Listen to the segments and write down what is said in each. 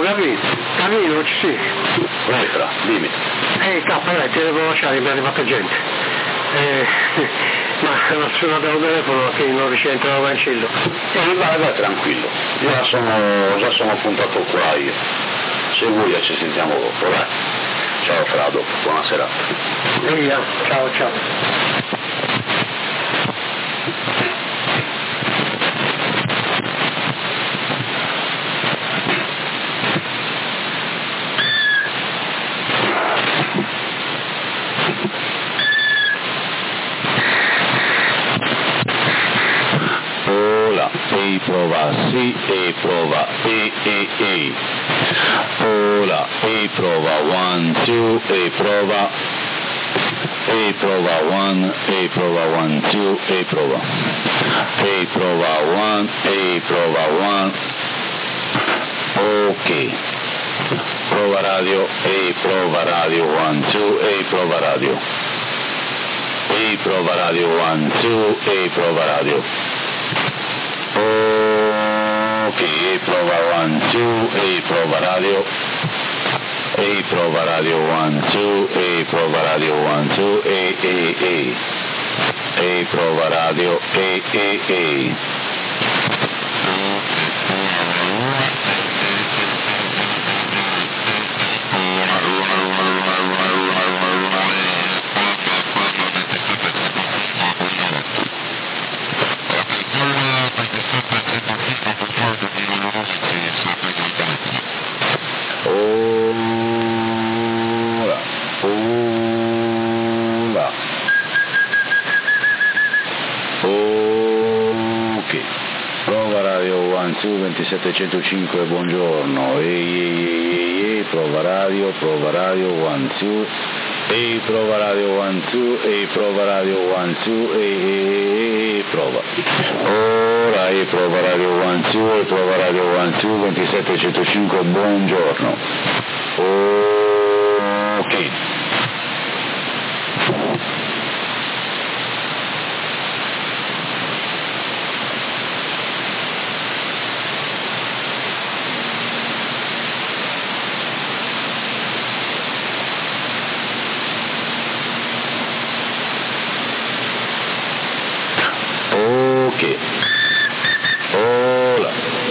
capito, capito, sì. Vai fra, dimmi. Dai, ti devo lasciare, mi è arrivata gente. Ma ho suonato al telefono che non riesce a cancello. Vai tranquillo, già sono puntato qua io. Se vuoi ci sentiamo dopo, dai. Ciao fra, dopo, buona serata. Via, ciao. E prova, sì, e prova, e. Hola, e prova, 1, 2, e prova. E prova 1, e prova 1, 2, e prova. E prova 1, e prova 1. Ok. Prova radio, e prova radio, 1, 2, e prova radio. E prova radio, 1, 2, e prova radio. Ok, e prova 1, 2, e prova radio. E prova radio 1, 2, e prova radio 1, 2, e. E prova radio, e. Ok, prova radio 1, 2, 27105, buongiorno, e prova radio 1, 2, e prova radio 1, 2, e prova radio 1, 2, e prova. Ora e prova radio 1, 2, e prova radio 1, 2, 27105, buongiorno. Ok. Hola.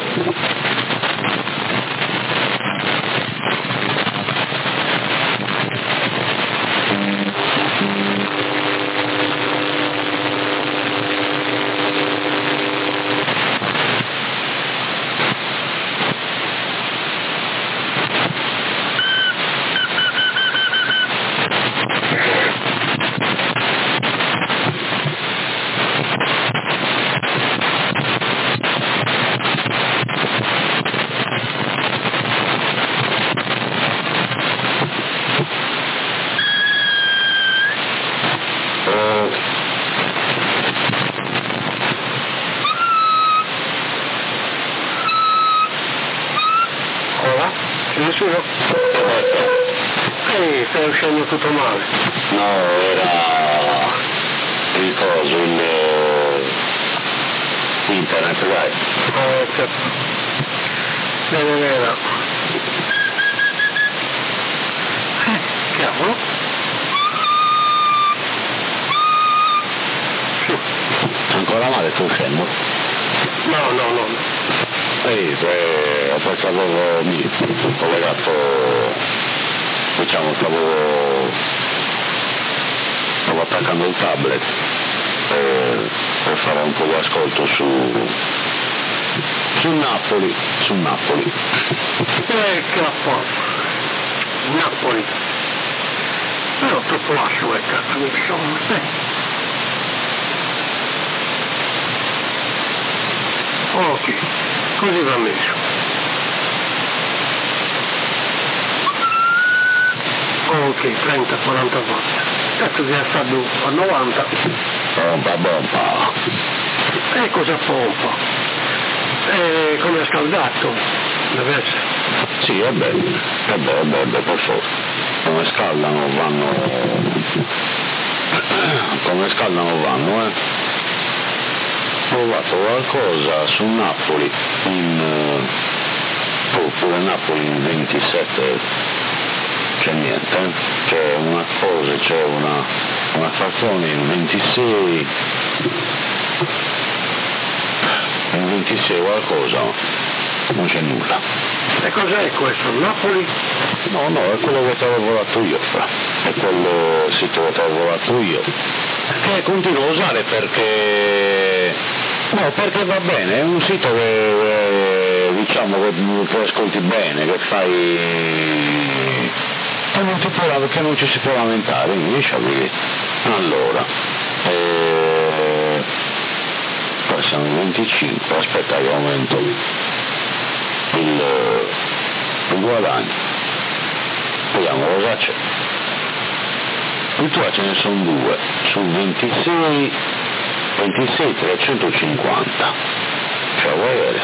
Nessuno? Stai uscendo tutto male. No, era il coso, internet, dai. Certo. Bene. Cavolo? Ancora male sto uscendo? No. Ho pensato lì, collegato, diciamo, stavo attaccando il tablet per fare un po' di ascolto su Napoli. Che la porta. Napoli. Però troppo lascio, cazzo, mi sono. Ok, così va messo. Ok, 30-40 volte. Cazzo sia stato a 90. Pompa. E cosa pompa? Come è scaldato, deve essere. Sì, vabbè, per forza. Come scaldano vanno, Ho provato qualcosa su Napoli Oppure Napoli in 27 c'è niente, c'è una cosa, c'è una frazione in 26, in 26 qualcosa, non c'è nulla. E cos'è questo? Napoli? No, è quello che ti avevo volato io, è quello sito che ti avevo volato io, che continuo a usare perché va bene, è un sito che diciamo che ascolti bene, che fai, che non ci si può lamentare, diciamo. Allora, poi siamo in 25, aspetta che aumento il guadagno, vediamo cosa c'è. Il tuo ce ne sono due, su 26 350, cioè vuoi vedere,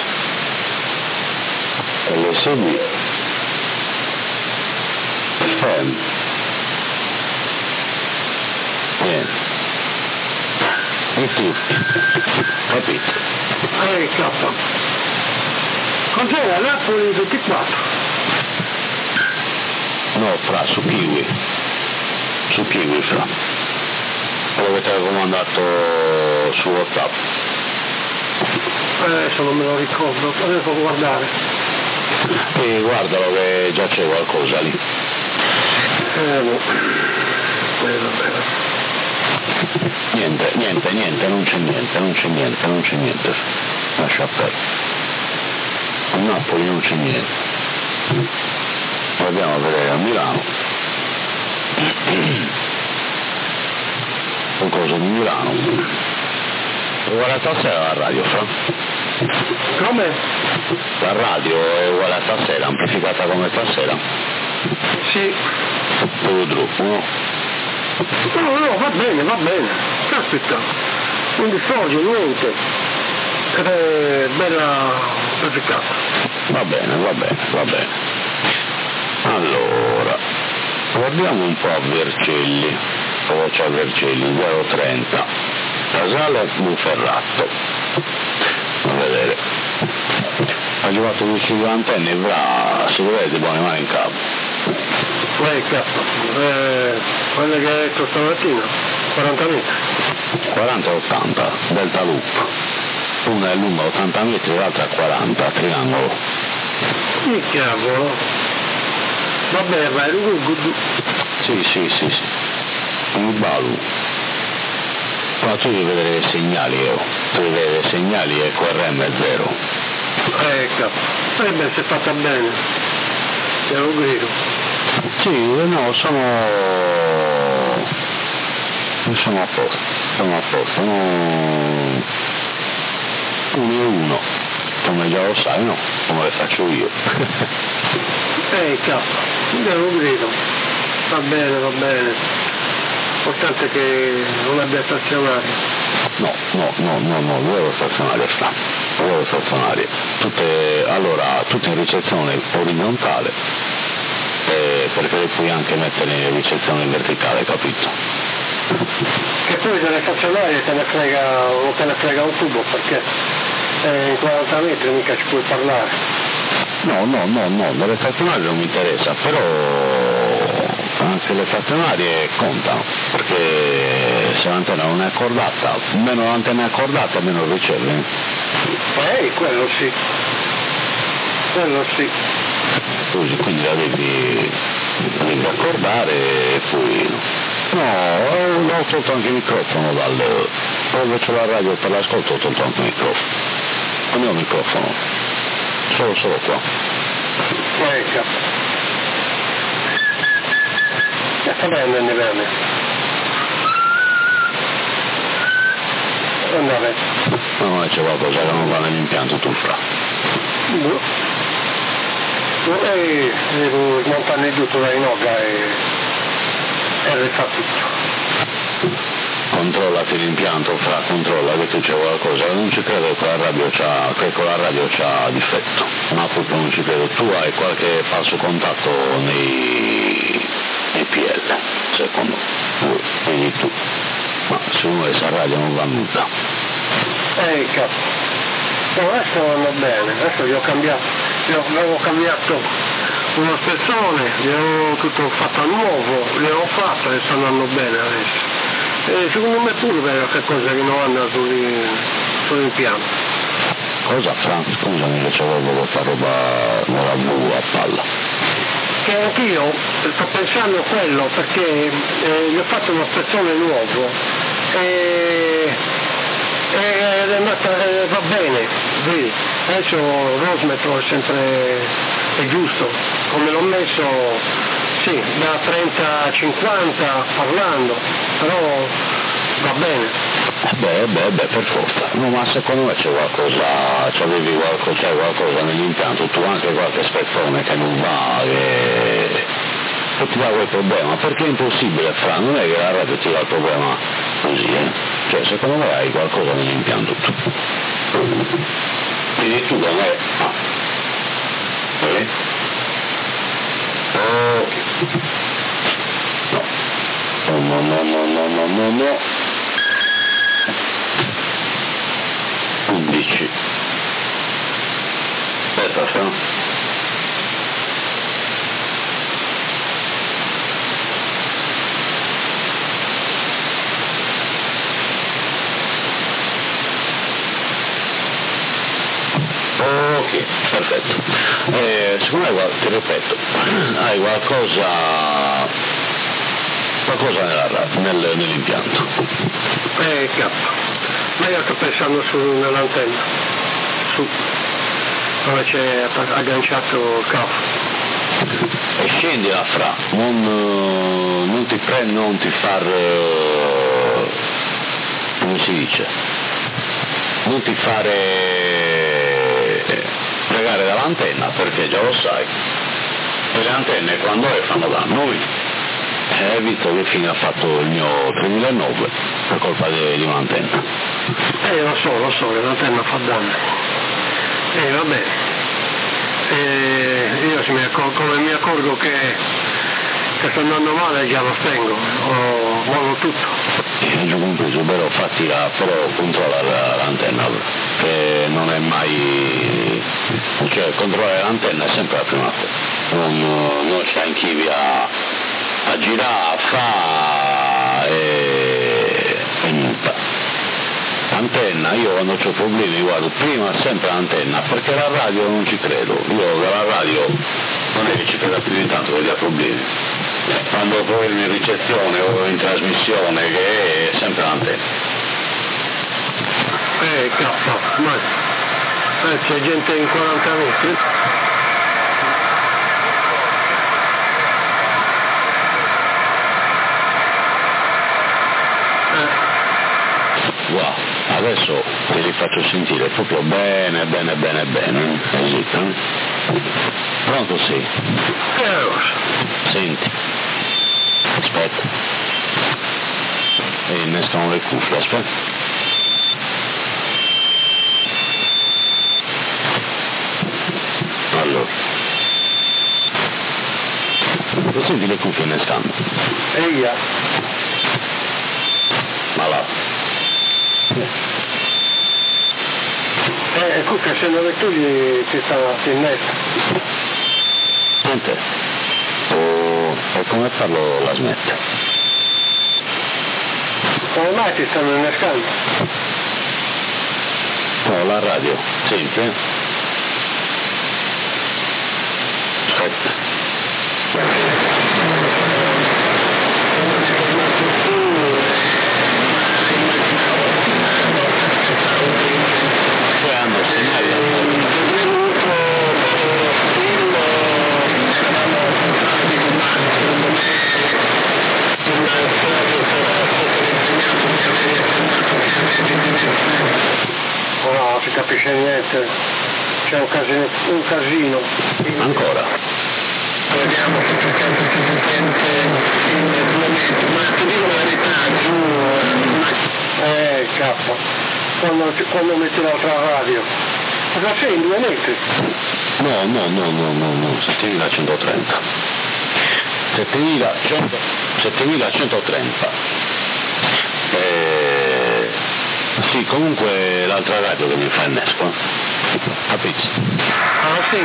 LSD, FM, niente, e tutti, capito? K. Cos'era Napoli 24? No, fra, su Kiwi, fra, quello che ti avevo mandato su WhatsApp. Adesso non me lo ricordo, devo guardare. E guardalo che già c'è qualcosa lì. No. Vabbè. Niente, non c'è niente. Lascia perdere. A Napoli non c'è niente. Andiamo a vedere a Milano. Qualcosa di Milano. Uguale a stasera la radio, fra? Come? La radio è uguale a stasera, amplificata come stasera? Sì. Tutto gruppo, no? No, va bene. Caspita, non distorce niente. Ed è bella amplificata. Va bene. Allora, guardiamo un po' a Vercelli. Cosa c'è a Vercelli? 030. Casale Buferratto. A vedere. Ha giocato vicino all'antenna e si vede buone mani in capo. Quelle che hai detto stamattina, 40 metri. 40-80, Delta Loop. Una è lunga 80 metri, l'altra 40, triangolo. Che cavolo? Vabbè, vai, Rugudu. Sì. Un balu. Ma tu devi vedere i segnali, tu devi vedere i segnali e QRM è 0. Beh, si è fatta bene. Te lo grido. Sì, no, sono a posto, 1-1, come già lo sai, no? Come le faccio io. Te lo grido. Va bene. L'importante che non abbia stazionario. No, due stazionarie. Tutte in ricezione orizzontale, perché le puoi anche mettere in ricezione verticale, capito? Che poi delle stazionarie non te ne frega un tubo, perché in 40 metri mica ci puoi parlare. No, delle stazionarie non mi interessa, però anche le stazionarie contano, perché se l'antenna non è accordata, meno l'antenna è accordata, meno riceve. Quello sì. Quindi la devi accordare e poi... No, ho tolto anche il microfono quando c'ho la radio per l'ascolto, ho tolto anche il microfono. Non ho microfono, solo qua. Sta bene. Andare. No, c'è qualcosa che non va nell'impianto tu fra. Devo smontare tutto la inoga e rifà tutto. Controllati l'impianto fra, controlla che tu c'è qualcosa, non ci credo che con la radio c'ha difetto, ma proprio non ci credo. Tu hai qualche falso contatto nei PL, secondo me, vedi tu, ma se uno è sa radio non va nulla. Cazzo. No, adesso vanno bene, adesso gli ho cambiato avevo cambiato una spezzone, gli avevo tutto fatto a nuovo, gli avevo fatto e sta andando bene adesso. E secondo me pure vedo che cosa che non anda sull'impianto. Cosa, Franz? Scusami che c'avevo questa roba nella blu a palla. Che anch'io sto pensando a quello perché gli ho fatto uno spezzone nuovo ed è andata, va bene, vedi, adesso Rosmetro è sempre è giusto, come l'ho messo, sì, da 30-50 parlando, però va bene. Beh, per forza. No, ma secondo me c'è qualcosa, c'è qualcosa nell'impianto, tu anche qualche spezzone che non va, che ti dà quel problema, perché è impossibile, Fra, non è che la radio ti dà il problema così, Cioè, secondo me hai qualcosa nell'impianto tu. Quindi tu da me... No. 11. Aspetta, Fra. Ok, perfetto. Secondo me, ti ripeto, hai qualcosa nell'impianto. Ma io sto pensando nell'antenna, su, dove c'è agganciato il capo. E scendila, Fra, non ti far, come si dice, non ti fare pregare dall'antenna, perché già lo sai, e le antenne quando fanno danno. Visto che fine ha fatto il mio 3009 per colpa di un'antenna. Lo so che l'antenna fa danno. Vabbè. Io come mi accorgo che sta andando male già lo spengo, mollo tutto. Io ho compreso, però controlla l'antenna, che non è mai, cioè controllare l'antenna è sempre la prima cosa, non c'è anche a girare, a fare e niente. Antenna, io quando ho problemi guardo prima sempre l'antenna, perché la radio non ci credo, io dalla radio non è che ci credo più di tanto che dia problemi, quando ho problemi in ricezione o in trasmissione, che è sempre l'antenna. Cazzo, ma c'è gente in 40 metri. Wow, adesso te li faccio sentire proprio bene, così, Pronto, sì? Senti, aspetta, e innescano le cuffie, aspetta. Allora, lo senti le cuffie innescando? Eia. Ma là. Cucca, se non le togli ti innesta. Niente. O come farlo la smette? Come mai ti stanno innescando? No, la radio, senti, Aspetta. No, non si capisce niente, c'è un casino. Ancora? Vediamo se c'è qualche sentente in 2 metri, ma ti dico la verità, cazzo, quando metti l'altra radio, cosa sei in 2 metri? No, 7130. 7130. Sì, comunque l'altra radio che mi fa innesco. Capisci? Ah, sì.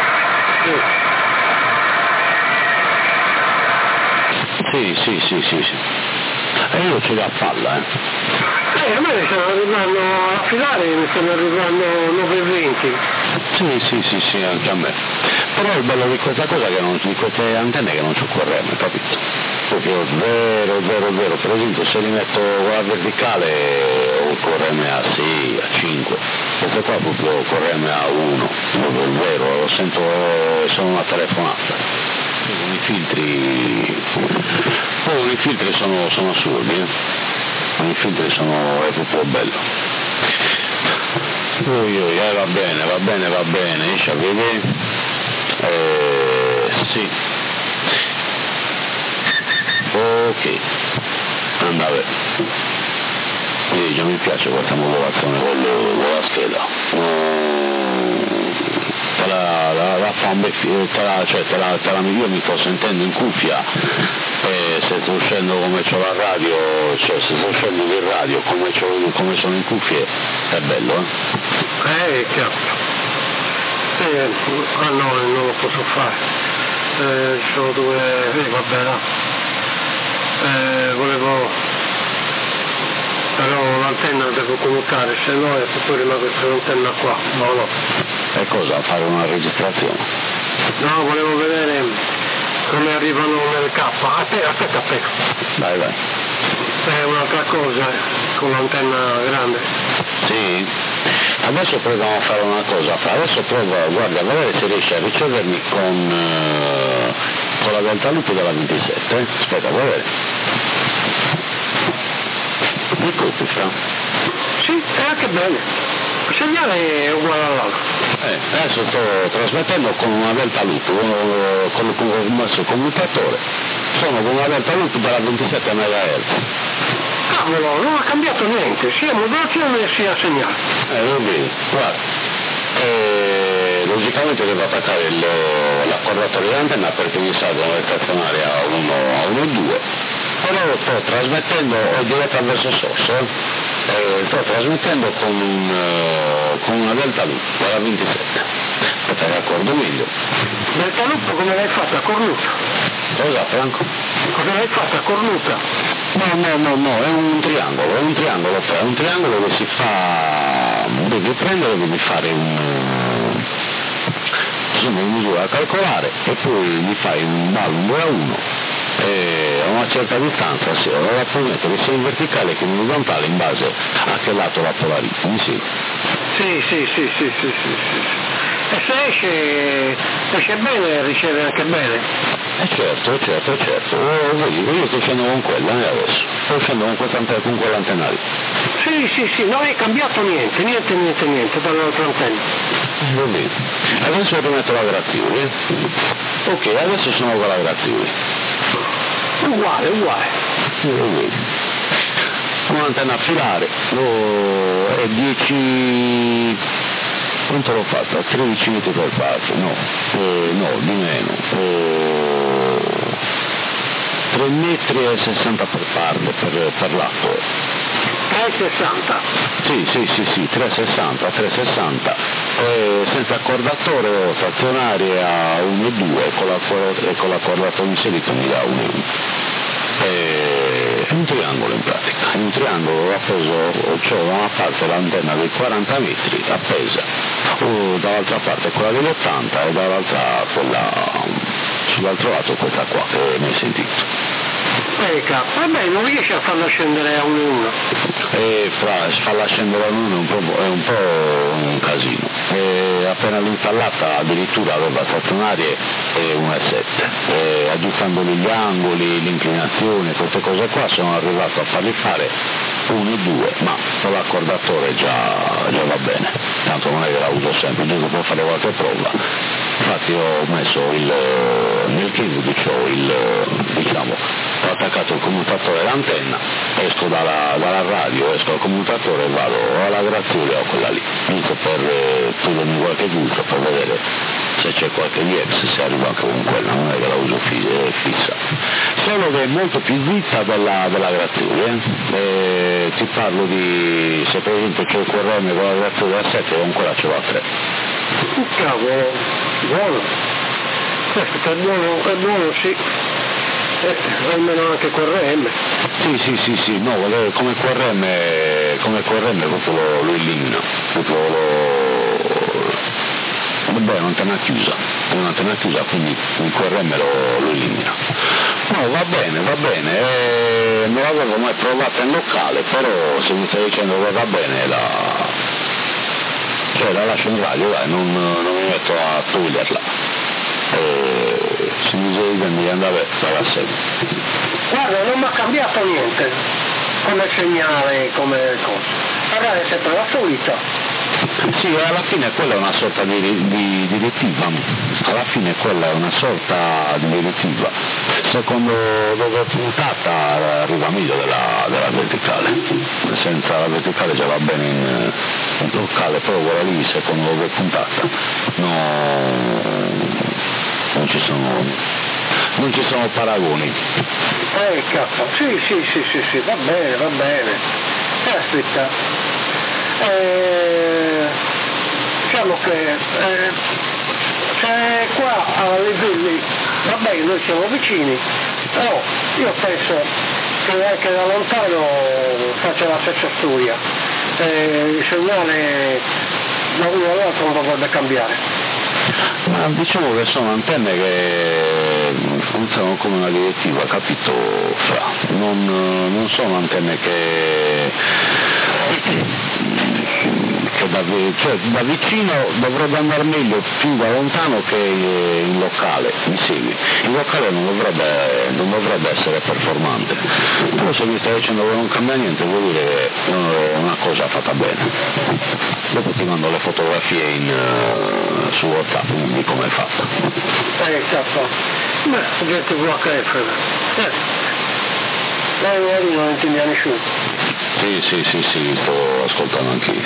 Sì. E io ce l'ho a palla, a me mi stanno arrivando a filare, mi stanno arrivando 9,20. Sì, anche a me. Però il bello di questa cosa che di queste antenne che non c'è corrente, capito? Proprio vero, per esempio se li metto con la verticale o correme a 6, a 5, queste qua proprio correme a 1, proprio vero, lo sento, sono una telefonata. Con i filtri sono assurdi, con i filtri è proprio bello. Va bene, riesci a vedere? Sì. Ok, andava. Già mi piace questa modulazione con la scheda. Io mi sto sentendo in cuffia e se sto uscendo come c'ho la radio, cioè se sto uscendo di radio come sono in cuffie è bello, Chiaro. No, non lo posso fare. Sono due, vabbè là. Volevo, però l'antenna devo commutare, se no poi rimane questa antenna qua, no. E cosa? Fare una registrazione? No, volevo vedere come arrivano nel K. Aspetta. Vai. È un'altra cosa, con l'antenna grande. Sì. Adesso proviamo a fare una cosa, adesso prova, guarda, a vedere se riesci a ricevermi con la delta loop della 27, aspetta, a vedere. Mi colpi, Fra? Sì, è anche bene. Il segnale è uguale all'altro. Adesso sto trasmettendo con una delta loop, con il nostro commutatore, sono con una delta loop della 27 MHz. Cavolo, non ha cambiato niente, sia modulazione sia segnale. Non vedi, guarda. Logicamente devo attaccare l'accordatore dell'antenna perché mi serve una stazionaria a 1,2, però sto trasmettendo, ho diretta verso source, sto trasmettendo con una delta loop della 27. Aspetta, raccordo meglio. Delta loop come l'hai fatta? Cornuta? Cosa, Franco? Come l'hai fatta? Cornuta? No, è un triangolo che si fa, devi prendere, devi fare una misura da calcolare e poi gli fai un ballo 2-1 a una certa distanza, la puoi mettere sia in verticale che in orizzontale in base a che lato la polarizzi, mi segui? Sì. E se esce bene, riceve anche bene? Certo. Vedi, io sto uscendo con quella adesso. Sto uscendo con quell'antenna lì. Sì, non è cambiato niente dall'altra antenna. Va bene. Adesso rimetto la grattioli. Ok, adesso sono con la grattioli. Uguale. Un'antenna a filare. È 10... Quanto l'ho fatta? 13 metri per parte, no, di meno, 3 metri e 60 per parte per lato. 3,60? Sì, 3,60, senza accordatore o stazionarie a 1,2 con l'accordatore inserito mi dà 1,1. È un triangolo in pratica, è un triangolo appeso, cioè da una parte l'antenna dei 40 metri appesa, dall'altra parte quella degli 80 e dall'altra quella sull'altro lato questa qua che mi hai sentito. Vabbè, non riesce a farla scendere a 1,1. Farla scendere a 1 è un po' un casino. Appena l'ho installata addirittura aveva stazionarie 1,7. Aggiustando gli angoli, l'inclinazione, queste cose qua sono arrivato a farli fare 1,2, ma con l'accordatore già va bene. Tanto non è che la uso sempre, giusto per fare qualche prova. Infatti ho messo nel Kingwich ho attaccato il commutatore all'antenna, esco dalla radio, esco al commutatore e vado alla graziola o quella lì, giusto per togliermi qualche gusto, per vedere se c'è qualche Diex si arriva anche con quella, non è che la uso fissa, solo che è molto più dritta della Gratturi, ti parlo di, se per esempio c'è il QRM con la Gratturi a 7, con quella ce l'ho a 3. Cavolo, buono, questo è buono sì, almeno anche QRM. Sì, no, come QRM proprio lo elimina, proprio vabbè, non te n'ha chiusa, quindi il QRM lo elimina. No, va bene, non l'avevo mai provata in locale, però se mi stai dicendo che va bene la lascio in radio, dai, non mi metto a toglierla. Se mi dice di andare a serie. Guarda, non mi ha cambiato niente come segnale, come cosa. Allora è sempre la solita. Sì, alla fine quella è una sorta di direttiva, alla fine quella è una sorta di direttiva, secondo dove è puntata arriva meglio della verticale, senza la verticale già va bene in locale, però quella lì secondo dove è puntata non ci sono paragoni. Cazzo, sì, va bene. Aspetta. Diciamo che c'è qua a Livelli, vabbè, noi siamo vicini, però io penso che anche da lontano faccia la stessa storia, il segnale da uno all'altro non dovrebbe cambiare. Ma diciamo che sono antenne che funzionano come una direttiva, capito? Non sono antenne che da vicino dovrebbe andare meglio più da lontano che in locale, mi segui? In locale non dovrebbe essere performante, però se mi stai dicendo che non cambia niente vuol dire che è una cosa fatta bene. Dopo ti mando le fotografie su WhatsApp di come è fatta. Cazzo, ma gente VHF, lei non intende nessuno. Sì, sto ascoltando anch'io.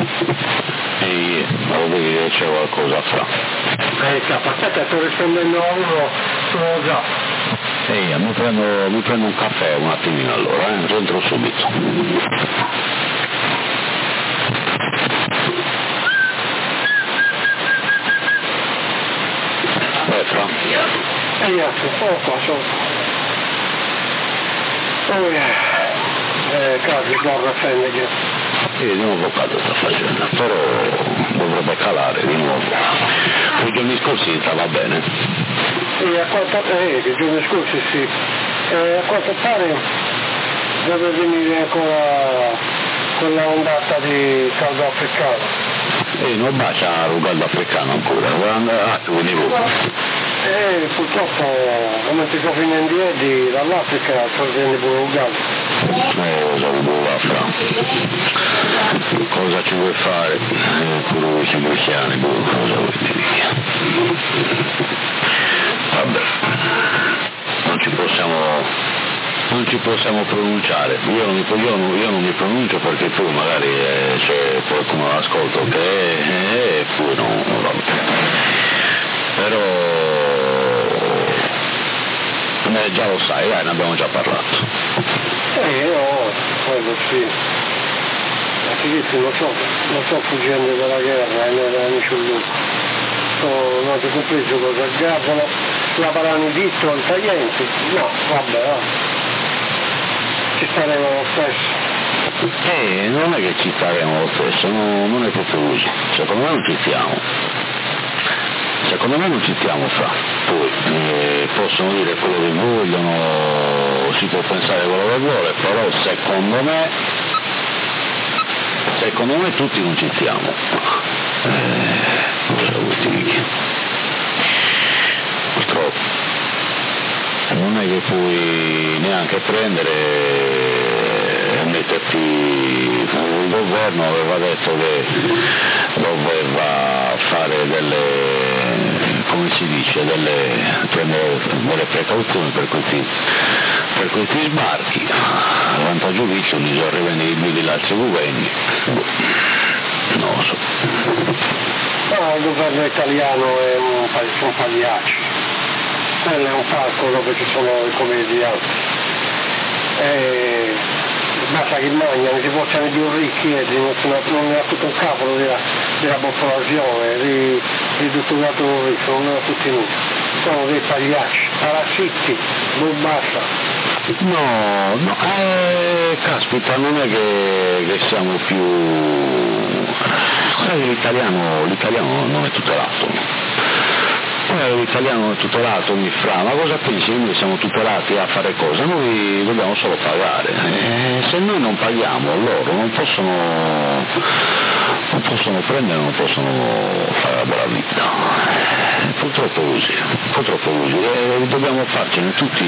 E devo dire che c'è qualcosa fra. Aspetta, sto rispondendo a uno su WhatsApp. Mi prendo un caffè un attimino allora, rientro subito. Fra? Sono qua. Casi, guarda, femmina. Di nuovo cado sta facendo, però dovrebbe calare di nuovo. I giorni scorsi stava bene. I giorni scorsi sì. A quanto pare deve venire ancora quella ondata di caldo africano. Non bacia il caldo africano ancora, tu venivo. Purtroppo come ti cofino in piedi dall'Africa sorgende pure un gallo. Cosa ci vuoi fare? Pure voi siamo cristiani, cosa vuoi dire? Vabbè, non ci possiamo pronunciare, io non mi pronuncio perché tu magari c'è qualcuno all'ascolto che poi non va bene. Però già lo sai, ne abbiamo già parlato. Quello sì. Anche non sto fuggendo dalla guerra, non c'è lupo. Non ti compreso cosa gabbano, lavorano il dito al tagliente. No, vabbè, ci staremo lo stesso. Non è che ci staremo lo stesso, non è proprio così. Secondo me non ci stiamo fra. Poi possono dire quello che vogliono, si può pensare quello che vuole, però secondo me tutti non ci stiamo. Cosa vuoi dire? Purtroppo non è che puoi neanche prendere e metterti. Il governo aveva detto che doveva fare come si dice, prendere delle precauzioni per questi sbarchi. A vantaggio visto li sono rivenibili gli altri governi. Non lo so. No, il governo italiano è un pagliaccio, quello è un parco dove ci sono i comedianti, basta che mangiano, si portano più ricchi e non ne ha tutto un cavolo della popolazione, di tutto dato ricco, non ne ha tutti nulla, sono dei pagliacci, parassiti, non basta. No, caspita, non è che siamo più... L'italiano non è tutelato. L'italiano non è tutelato, mi fra, ma cosa pensi? Noi siamo tutelati a fare cosa? Noi dobbiamo solo pagare. Se noi non paghiamo, loro non possono prendere, non possono fare la bella vita. Purtroppo così. Dobbiamo farcene tutti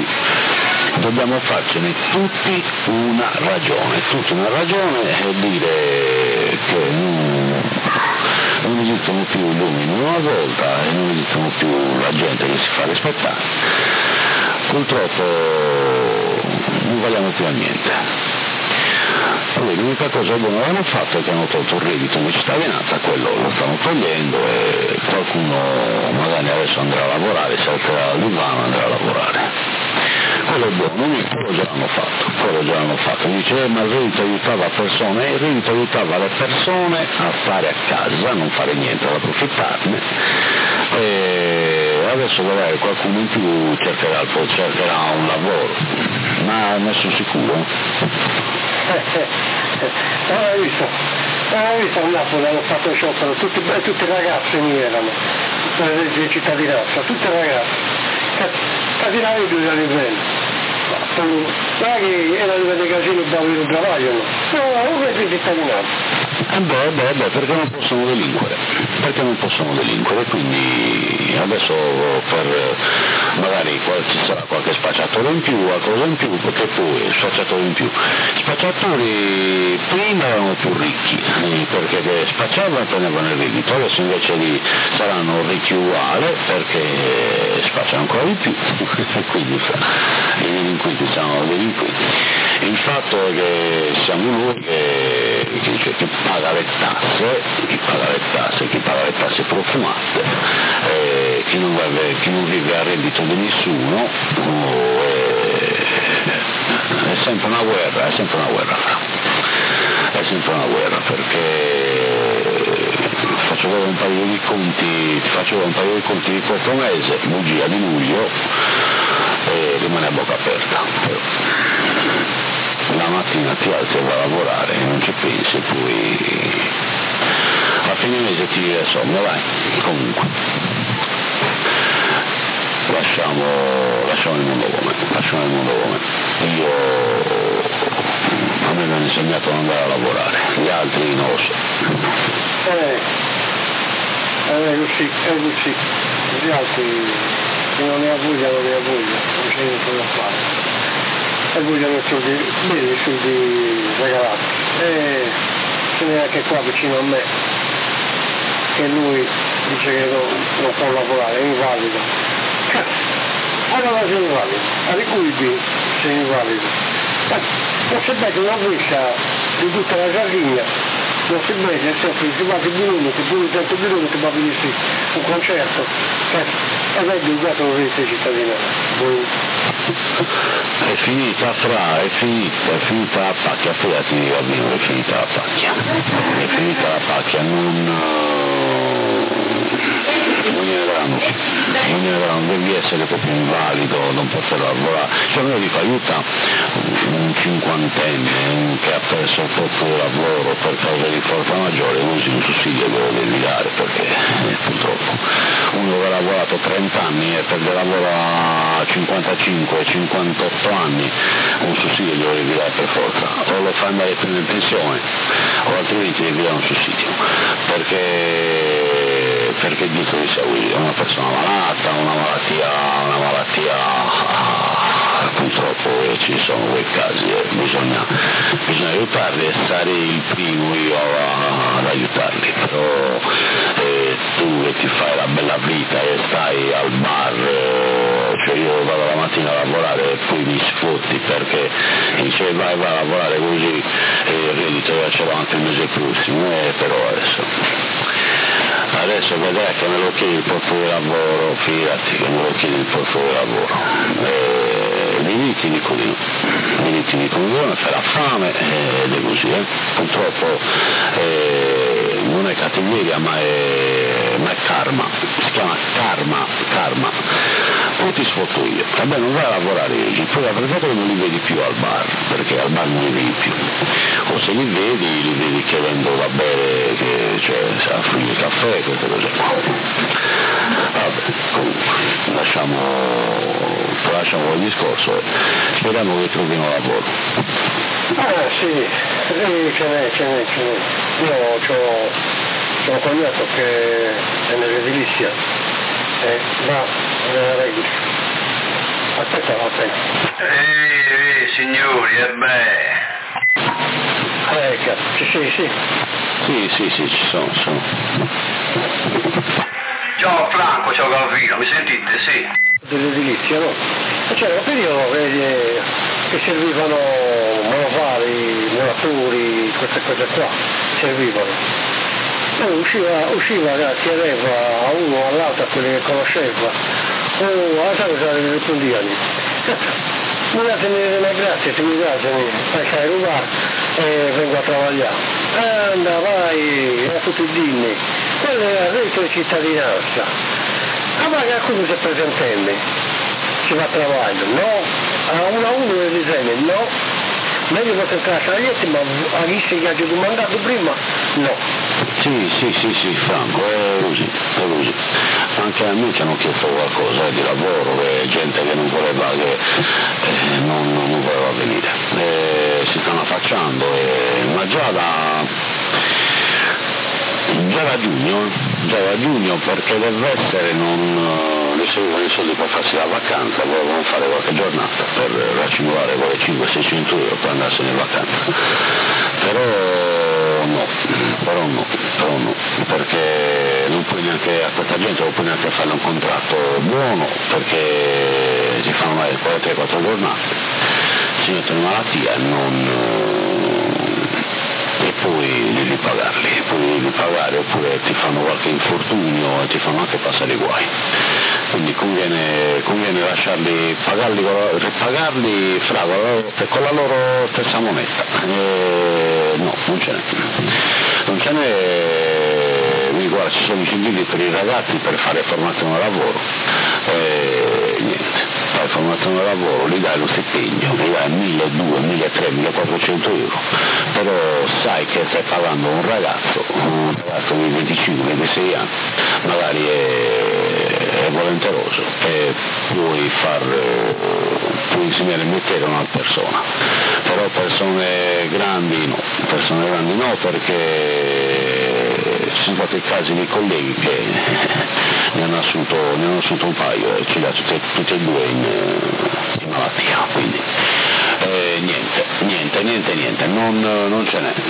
una ragione e dire che non esistono più gli uomini una volta e non esistono più la gente che si fa rispettare. Purtroppo non valiamo più a niente. Poi l'unica cosa buona che hanno fatto è che hanno tolto il reddito di cittadinanza, quello lo stanno togliendo e qualcuno magari adesso andrà a lavorare, si alzerà dal divano e andrà a lavorare. Quello è buono, quello già l'hanno fatto, dice ma il reddito aiutava le persone a stare a casa, a non fare niente, ad approfittarne, e adesso magari qualcuno in più cercherà un lavoro, ma è messo sicuro? Ho visto a Napoli, hanno fatto sciopero, tutte ragazze mi erano, di cittadinanza, tutte ragazze, casinare due a livello. Ma che erano dei casini dove non travagliano, no, non di cittadinanza. Perché non possono delinquere, quindi adesso per magari ci sarà qualche spacciatore in più, qualcosa in più, perché poi spacciatori in più. Spacciatori prima erano più ricchi, perché spacciavano e prendevano il reddito, adesso invece saranno ricchi uguali perché spacciano ancora di più, quindi i delinquenti saranno delinquenti. Il fatto è che siamo noi che dice chi paga le tasse, chi paga le tasse profumate, chi non vive a reddito di nessuno, è sempre una guerra, perché faccio vedere un paio di conti di questo mese, bugia di luglio, e rimane a bocca aperta. La mattina ti alzi e vai a lavorare, non ci pensi, poi a fine mese ti viene sonno, vai, comunque. Lasciamo il mondo come. A me mi hanno insegnato ad andare a lavorare, gli altri non lo so. È così. Gli altri che non ne ha voglia, non c'è niente da fare. E vogliono i soldi regalati. E ce n'è anche qua vicino a me, che lui dice che non può lavorare, è invalido. Allora sei invalido, alle cui sei invalido. Non si mette una busca di tutta la Sardegna, non si mette, si va di minuti, pure 100 minuti va a venire un concerto. E lei è usato un reddito cittadino. È finita la pacchia, poi ti dico almeno è finita la pacchia, non ne avranno, devi essere proprio invalido, non poter lavorare, cioè noi vi aiuta un cinquantenne che ha perso il proprio lavoro per causa di forza maggiore, usi un sussidio che lo devi dare, perché purtroppo uno che ha lavorato 30 anni e perde lavoro a 55-58 anni, un sussidio glielo devi dare per forza, o lo fai andare prima in pensione o altrimenti devi dare un sussidio, perché dietro di sé è una persona malata, una malattia, purtroppo ci sono quei casi, bisogna aiutarli e sarei il primo io ad aiutarli, però tu che ti fai la bella vita e stai al bar, cioè io vado la mattina a lavorare e poi mi sfotti perché dice vai a lavorare così e il reddito ce l'ho anche il mese prossimo, però adesso adesso vedrai che me lo chiede il posto di lavoro, fidati che me lo chiede il posto di lavoro. Diritti di così, mi farà fame ed è così, purtroppo non è cattiveria ma è karma, si chiama karma, poi ti sfotto io, vabbè non vai a lavorare oggi, poi la verità è che non li vedi più al bar, perché al bar non li vedi più, o se li vedi che vendono da bere, che cioè affini il caffè, queste cose qua. Vabbè, comunque, lasciamo il discorso, speriamo che trovino lavoro. Sì, ce n'è. Io c'ho un cognato che è nell'edilizia, va nella regola. Aspetta. Signori, Sì, ci sono. Ciao Franco, ciao Calvino, mi sentite? Sì. Dell'edilizia, no? C'era un periodo che servivano manovali, muratori, queste cose qua, servivano. Poi usciva, chiedeva a uno all'altro, a quelli che conosceva, sai rispondevano. Mi datemi una grazia, se mi piace, lasciare rubare e vengo a lavorare. Anda, vai, a tutti i dinni. Quello è il reddito di cittadinanza. Ma qualcuno si presenta in me, si va a lavorare, no? A uno del disegno, no? Meglio posso entrare a Saglietti, ma a chi si è domandato prima, no. Sì, Franco, è così. Anche a me ci hanno chiesto qualcosa di lavoro, gente che non voleva, non voleva venire. Si stanno affacciando, ma già da giugno perché deve essere non ricevono i soldi per farsi la vacanza, volevano fare qualche giornata per raccimolare quelle 500-600 euro per andarsene in vacanza, però no, perché non puoi neanche a questa gente non puoi neanche fare un contratto buono, perché si fanno male 3-4 giornate, si mettono in malattia e poi devi pagare, oppure ti fanno qualche infortunio e ti fanno anche passare i guai. Quindi conviene lasciarli, pagarli con la loro stessa moneta. No, non ce n'è, guarda, ci sono incentivi per i ragazzi per fare formazione al lavoro, niente. Fai formazione al lavoro, gli dai lo stipendio, gli dai 1.200, 1.300, 1.400 euro, però sai che stai pagando un ragazzo di 25-26 anni, magari è volenteroso e puoi insegnare il mestiere a una persona, però persone grandi no, perché ci sono stati casi di colleghi che ne hanno assunto un paio e ce li ha tutti e due in malattia, quindi niente, non ce n'è.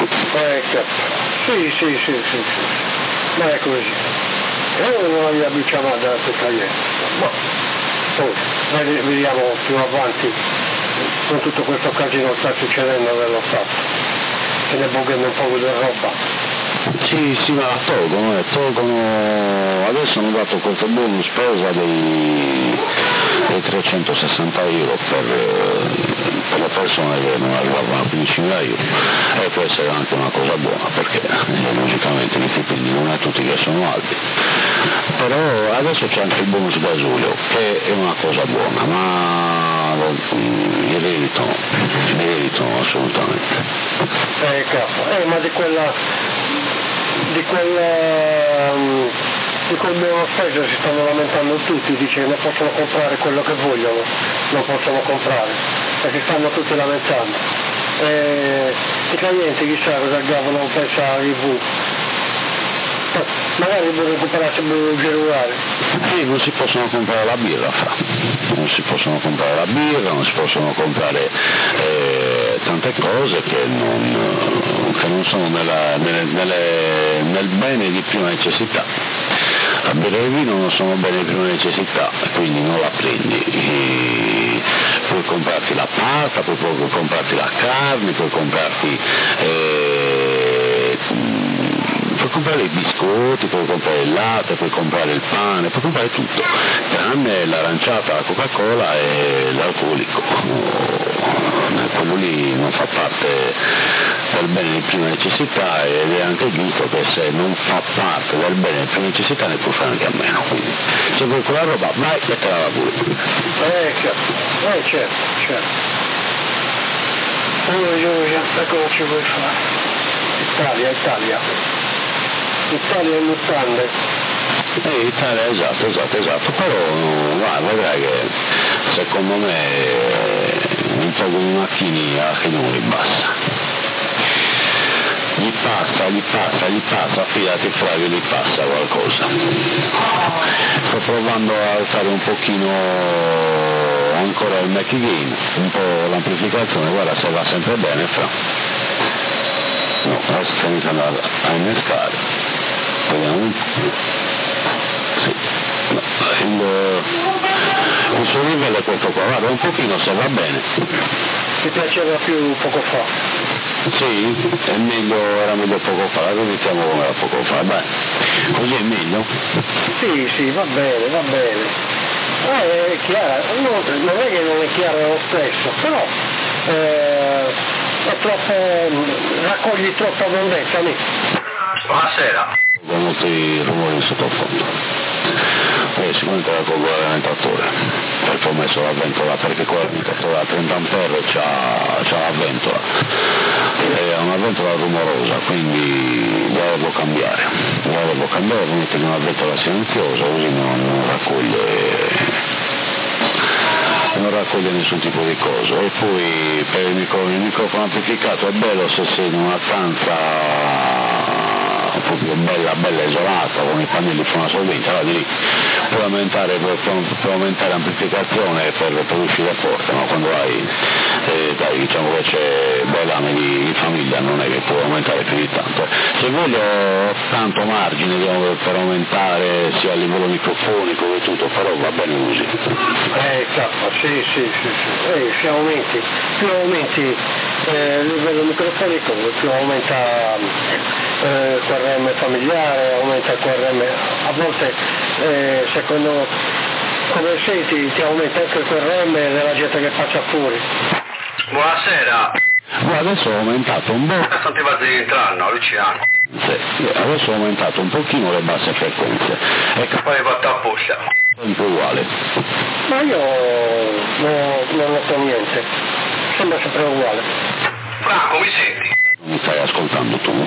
Sì, ma è così. Io non abbiamo chiamato da questa gente, ma poi vediamo più avanti con tutto questo casino che sta succedendo nello Stato, se ne bucano un po' di roba. Sì, ma la tolgono, adesso hanno dato questo bonus spesa dei 360 euro per le persone che non arrivavano a 15.000 euro, e può essere anche una cosa buona, perché logicamente gli stipendi non è tutti che sono alti, però adesso c'è anche il bonus gasolio, che è una cosa buona, ma meritano assolutamente. Ma di quel buono spesa si stanno lamentando tutti, dice che non possono comprare quello che vogliono, non possono comprare, perché stanno tutti lamentando. I clienti chissà cosa gravano pensa alla TV. Magari devono recuperarsi un cellulare. Sì, non si possono comprare la birra, non si possono comprare tante cose che non sono nel bene di prima necessità. La birra e il vino non sono bene di prima necessità, quindi non la prendi. Puoi comprarti la pasta, puoi comprarti la carne, puoi comprarti comprare i biscotti, puoi comprare il latte, puoi comprare il pane, puoi comprare tutto, tranne l'aranciata, la Coca-Cola e l'alcolico. Quello lì non fa parte del bene di prima necessità ed è anche giusto che se non fa parte del bene di prima necessità ne puoi fare anche a meno. Quindi se vuoi quella roba vai e te la va pure. Certo. E cosa ci vuoi fare? Italia in mutande. Italia, esatto, però vedrai che secondo me un po' con i macchini alla fine non li basta. Gli passa, fidati Flavio, gli passa qualcosa. Sto provando a alzare un pochino ancora il Mackie Gain, un po' l'amplificazione, guarda se va sempre bene Fra. No, adesso sto iniziando a innescare. Vediamo un po'. Sì. No, il suo livello è questo qua, guarda un pochino se va bene. Ti piaceva più poco fa? Sì, era meglio poco fa, adesso iniziamo come era poco fa, dai, così è meglio? Sì, va bene. È chiara, non è che non è chiaro lo stesso, però è troppo, raccogli troppa bondezza lì. Buonasera. Con molti rumori in sottofondo. Sicuramente era col rallentatore, perché ho messo la ventola, perché con la ventola a 30 ampere c'ha la ventola, è una ventola rumorosa, quindi la devo cambiare, mettere una ventola silenziosa, così non raccoglie nessun tipo di cosa. E poi per il microfono amplificato è bello se sei in una stanza proprio bella isolata con i pannelli fuori solvente, allora di lì puoi aumentare l'amplificazione per uscire forte, ma quando hai diciamo che c'è bell'ame di famiglia non è che puoi aumentare più di tanto. Se voglio tanto margine per aumentare sia a livello microfonico che tutto, però va bene così. Sì. Più aumenti il livello microfonico, più aumenta QRM familiare, aumenta il QRM, a volte secondo come senti ti aumenta anche il QRM della gente che faccia fuori. Buonasera. Guarda, adesso ho aumentato un po'. Tanti vazzi rientrano, Luciano. Sì, adesso ho aumentato un pochino le basse frequenze. Ecco, poi fatto apposta. Un po' uguale. Ma io non noto niente, sembra sempre uguale. Franco, mi senti? Mi stai ascoltando tu?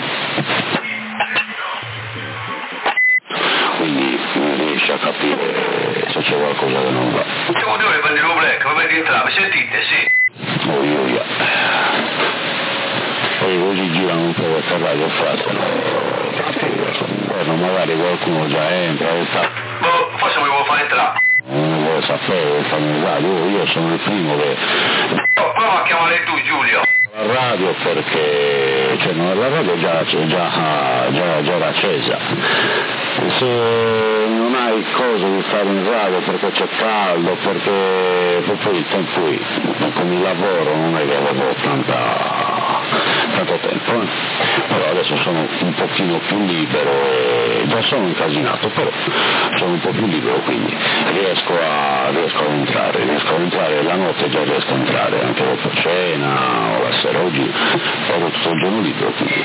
Quindi riesci a capire se c'è qualcosa che non va. Siamo due per il black, va bene entrare, mi sentite? Sì. Oia. Poi così girano un po' questa radio magari qualcuno già entra e sta. Forse mi vuole fare entrare. Non vuole sapere, stanno in radio, io sono il primo che. Prova a chiamare tu Giulio. La radio perché la radio già era accesa. Se non hai cosa di fare in radio perché c'è caldo, perché poi il tempo con il lavoro non è che avevo tanto tempo, però adesso sono un pochino più libero e già sono incasinato, però sono un po' più libero, quindi riesco a entrare la notte, già riesco a entrare anche dopo cena o la sera, oggi ero tutto il giorno libero, quindi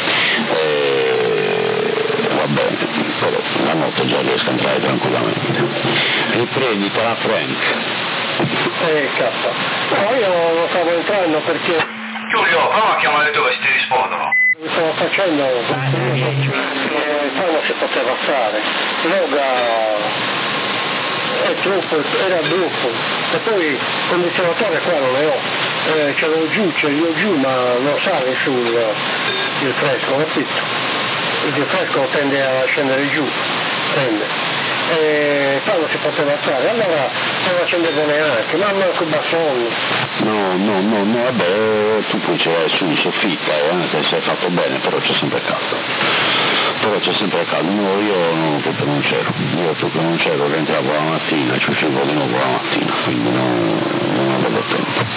va bene, però la notte già riesco a entrare tranquillamente. Riprenditela Frank. No, io lo stavo entrando perché Giulio, prova a chiamare tu e ti rispondono. mi stavo facendo poi non si poteva fare. Loga era troppo e poi condizionatore qua non ne ho, ce l'ho giù ma non sale il fresco, capito? Il fresco tende a scendere giù, e poi non si poteva fare, allora non accendevo neanche, ma manco i bassoni. No, vabbè, tu poi ce l'hai su in soffitta, anche se è fatto bene, però c'è sempre caldo. No, io proprio non c'ero, rientravo la mattina, ci uscivo di nuovo la mattina, quindi non avevo tempo.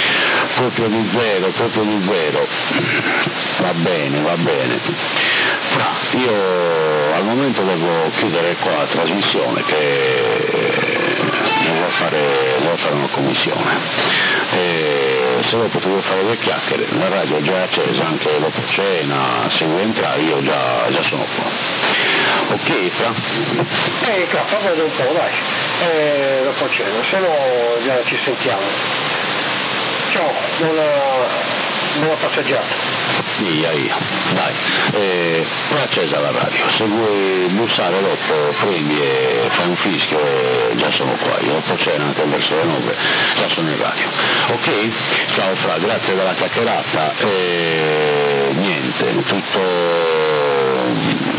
Proprio di zero, va bene. Io al momento devo chiudere qua la trasmissione che devo fare una commissione. Se dopo devo fare le chiacchiere, la radio è già accesa anche dopo cena, se vuoi entrare io già sono qua. Ok, Fra? Fra, vedo un po', dai, dopo cena, se no già ci sentiamo. Ciao, buona passeggiata. Dai, è accesa la radio, se vuoi bussare dopo prendi e fai un fischio e già sono qua, io dopo cena anche verso le 9 già sono in radio. Ok? Ciao Fra, grazie della chiacchierata e niente, tutto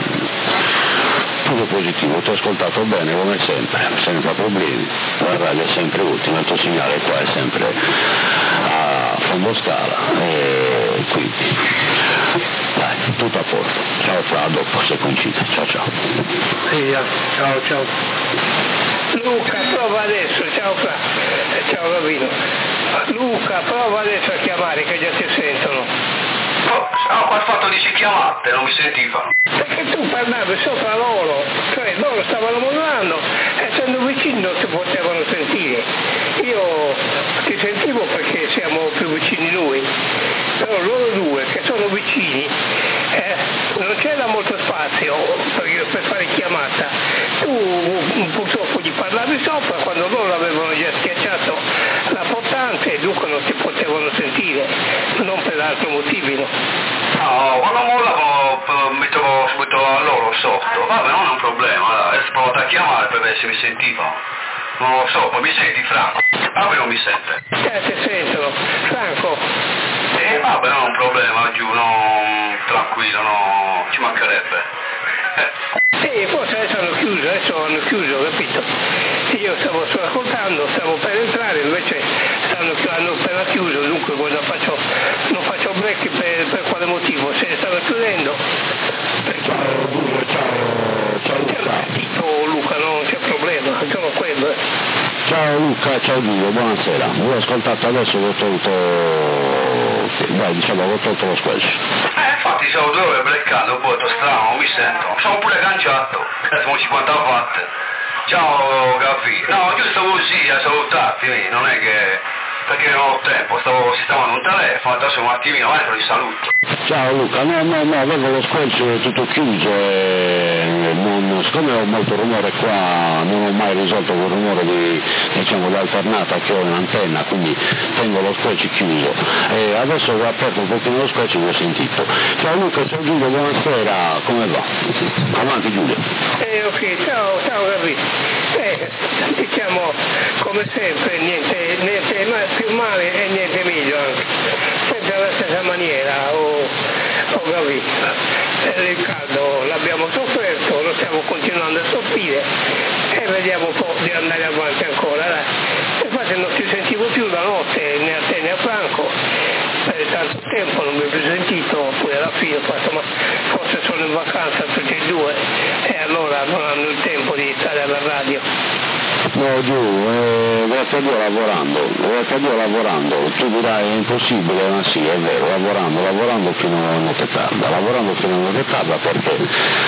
positivo, ti ho ascoltato bene come sempre, senza problemi, la radio è sempre ultima, il tuo segnale qua è sempre a fondo scala e quindi dai, tutto a posto. Ciao Fra, a dopo se coincide, ciao. Ciao. Luca, prova adesso, ciao Fra, ciao Gavino. Luca, prova adesso a chiamare che già ti sentono. Qua fatto 10 chiamate, non mi sentivano. Perché tu parlavi sopra loro, cioè loro stavano mollando, essendo vicini non ti potevano sentire. Io ti sentivo perché siamo più vicini noi, però loro due che sono vicini, non c'era molto spazio per fare chiamata. Tu purtroppo gli parlavi sopra quando loro avevano già schiacciato la portante e dunque non ti potevano sentire, non per altri motivi, no? No, quando mollavo mettevo subito a loro sotto, vabbè non è un problema, adesso provato a chiamare per vedere se mi sentivano. Non lo so, poi mi senti Franco? Vabbè non mi sente. Ti sentono, Franco? Vabbè non è un problema, giù, no, tranquillo, no, ci mancherebbe. Forse adesso hanno chiuso, capito? Io stavo solo ascoltando, stavo per entrare, invece hanno appena chiuso, dunque non faccio break per quale motivo? Se stanno chiudendo. Ciao Luca, non c'è problema, sono quello. Ciao Luca, ciao Giulio, buonasera. Io ho ascoltato adesso, ho tolto lo squelch. Infatti siamo 2 ore breccando, poi è strano, non mi sento. Sono pure canciato, siamo 50 watt. Ciao Gavi. No, giusto così a salutarti, non è che... perché non ho tempo, si stavano un telefono, adesso un attimino, adesso li saluto. Ciao Luca, no, avevo lo squelch tutto chiuso e siccome ho molto rumore qua, non ho mai risolto quel rumore di alternata che ho in antenna, quindi tengo lo squelch chiuso. E adesso ho aperto un pochino lo squelch e l'ho sentito. Ciao Luca, ciao Giulio, buonasera, come va? Avanti Giulio. Ok, ciao Gavi. Diciamo come sempre, niente più male e niente meglio anche. Sempre alla stessa maniera, Gavi. Il caldo l'abbiamo sofferto, lo stiamo continuando a soffrire e vediamo un po' di andare avanti ancora. Dai. Infatti non ti sentivo più la notte né a te né a Franco, per tanto tempo non mi ho più sentito, poi alla fine ho fatto ma forse sono in vacanza tutti e due e allora non hanno il tempo di stare alla radio. No giù, grazie a Dio lavorando, tu dirai è impossibile, ma sì, è vero, lavorando fino a notte tarda perché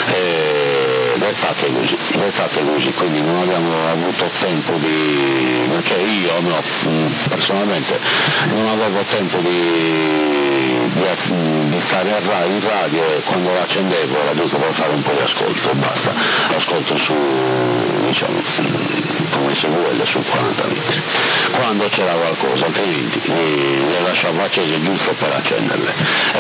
l'estate così, quindi non abbiamo avuto tempo io personalmente non avevo tempo di stare in radio e quando l'accendevo la dico per fare un po' di ascolto, basta, ascolto su come se vuole su 40 litri quando c'era qualcosa, altrimenti le lasciavo accese giusto per accenderle.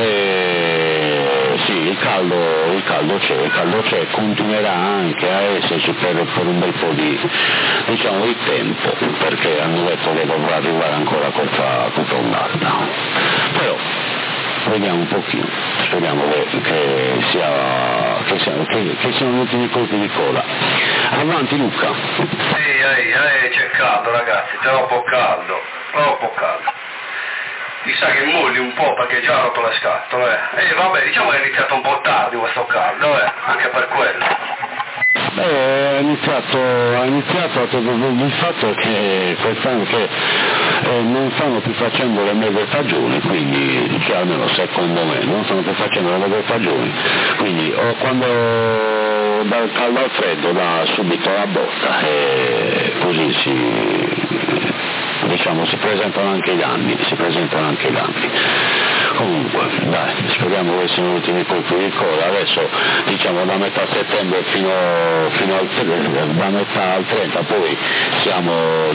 Sì, il caldo c'è, continuerà anche a esserci per un bel po' di tempo, perché hanno detto che dovrà arrivare ancora questa ondata. Però vediamo un pochino, speriamo che siano gli ultimi colpi di coda. Avanti Luca. C'è caldo ragazzi, troppo caldo. Mi sa che molli un po' perché già ha rotto le scatole. Vabbè, diciamo che è iniziato un po' tardi questo caldo, anche per quello. ha iniziato il fatto che quest'anno non stanno più facendo le mezze stagioni, quindi cioè, almeno secondo me non stanno più facendo le mezze stagioni, quindi quando dal caldo al freddo dà subito la botta e così si presentano anche gli anni. Comunque, dai, speriamo che siano gli ultimi colpi di coda. Adesso diciamo da metà settembre fino da metà al 30, poi siamo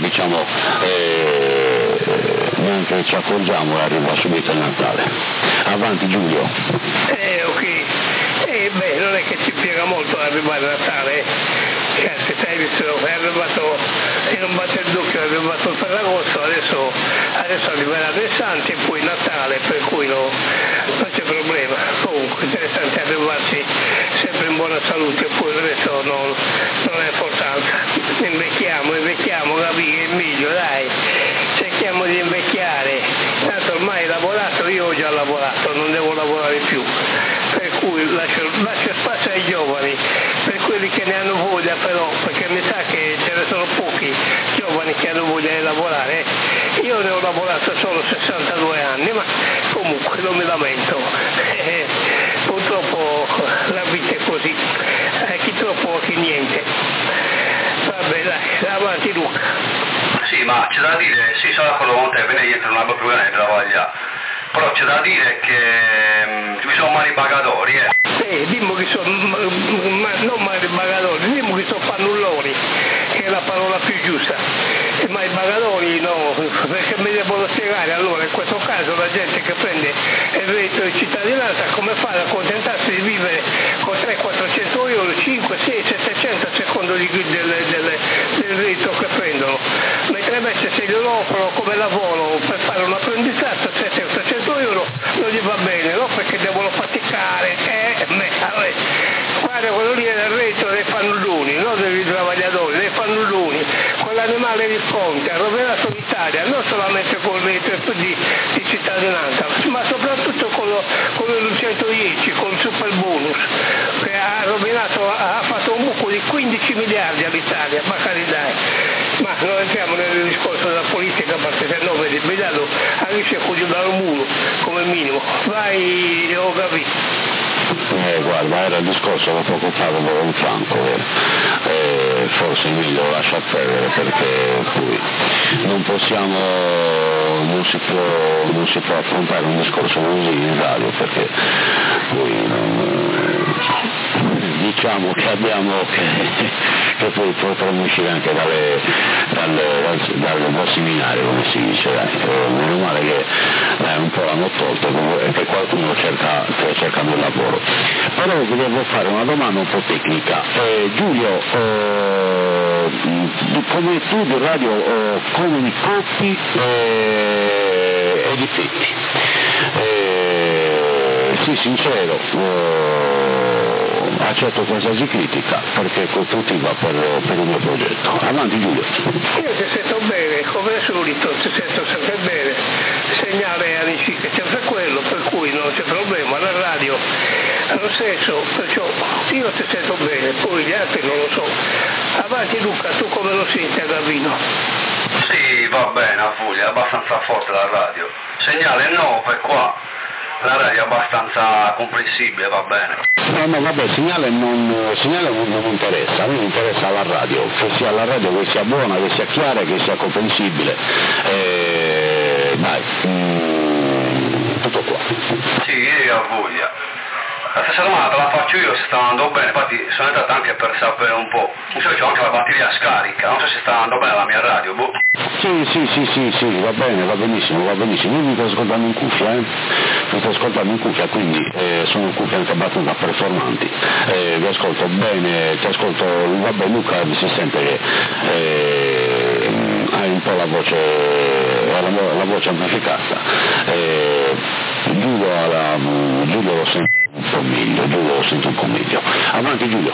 neanche ci accorgiamo e arriva subito il Natale. Avanti Giulio. Ok. Beh, non è che ci piega molto arrivare a Natale, se hai visto, è arrivato in un batter d'occhio, è arrivato il Ferragosto, adesso arriveranno i Santi e poi Natale, per cui non c'è problema. Comunque interessante arrivarci sempre in buona salute, poi il resto non è importanza. Invecchiamo, capi, è meglio, dai, cerchiamo di invecchiare, tanto ormai hai lavorato, io ho già lavorato, non devo lavorare più, per cui lascio spazio ai giovani, per quelli che ne hanno voglia però, perché mi sa che ce ne sono pochi giovani che hanno voglia di lavorare. Io ne ho lavorato solo 62 anni, ma comunque non mi lamento. Purtroppo la vita è così, chi troppo chi niente. Vabbè dai, avanti Luca. Sì, ma c'è da dire, sì, sono d'accordo con te, viene dietro una più grande travaglia, però c'è da dire che ci sono mali pagatori, dimmo che sono, non mali pagatori, dimmo che sono fannulloni, che è la parola più giusta. Ma i pagatori no, perché mi devono spiegare allora in questo caso la gente che prende il reddito di cittadinanza come fa ad accontentarsi di vivere con 300-400 euro, 5, 6, 700 a secondo del reddito che prendono, mentre invece se glielo offrono come lavoro per fare un apprendistato 700-800 euro non gli va bene, no? Perché devono faticare, guarda quello lì è il reddito dei fannulloni, non dei lavoratori, dei fannulloni, quell'animale di fronte ha rovinato l'Italia, non solamente con il reddito di cittadinanza, ma soprattutto con il 110, con il super bonus, che ha fatto un buco di 15 miliardi all'Italia, ma carità. Ma non entriamo nel discorso della politica perché se no vedi, Begliano arriva a chiudere un muro come minimo. Vai, ho capito. Guarda, era il discorso che preoccupavo per un Franco, forse è meglio lasciar perdere perché poi non si può affrontare un discorso così in radio perché poi diciamo che che poi potremmo uscire anche dal seminario, come si dice, meno male che un po' l'hanno tolto e che qualcuno sta cercando il lavoro. Però vi devo fare una domanda un po' tecnica. Giulio, come tu di radio comunicopi e difetti? Sì, sincero, accetto qualsiasi critica perché è costruttiva per il mio progetto. Avanti Giulio. Io ti sento bene, come al solito ti sento sempre bene, segnale amici che sempre quello, per cui non c'è problema, la radio ha lo stesso, perciò io ti sento bene, poi gli altri non lo so. Avanti Luca, tu come lo senti a Gavino? Sì, va bene a Puglia, è abbastanza forte la radio, segnale 9 qua. La radio è abbastanza comprensibile, va bene. No, vabbè, segnale non mi interessa, a me mi interessa la radio, che sia la radio che sia buona, che sia chiara, che sia comprensibile. Dai, tutto qua. Sì, io a voglia. La stessa domanda la faccio io se sta andando bene, infatti sono andato anche per sapere un po'. Non so, c'ho anche la batteria scarica, non so se sta andando bene la mia radio, boh. Sì, va bene, va benissimo. Io mi sto ascoltando in cuffia, mi sto ascoltando in cuffia, quindi sono cuffie anche abbastanza performanti. Vi ascolto bene, ti ascolto, vabbè Luca si sente che hai un po' la voce amplificata. Giulio lo sento un po' meglio, avanti Giulio.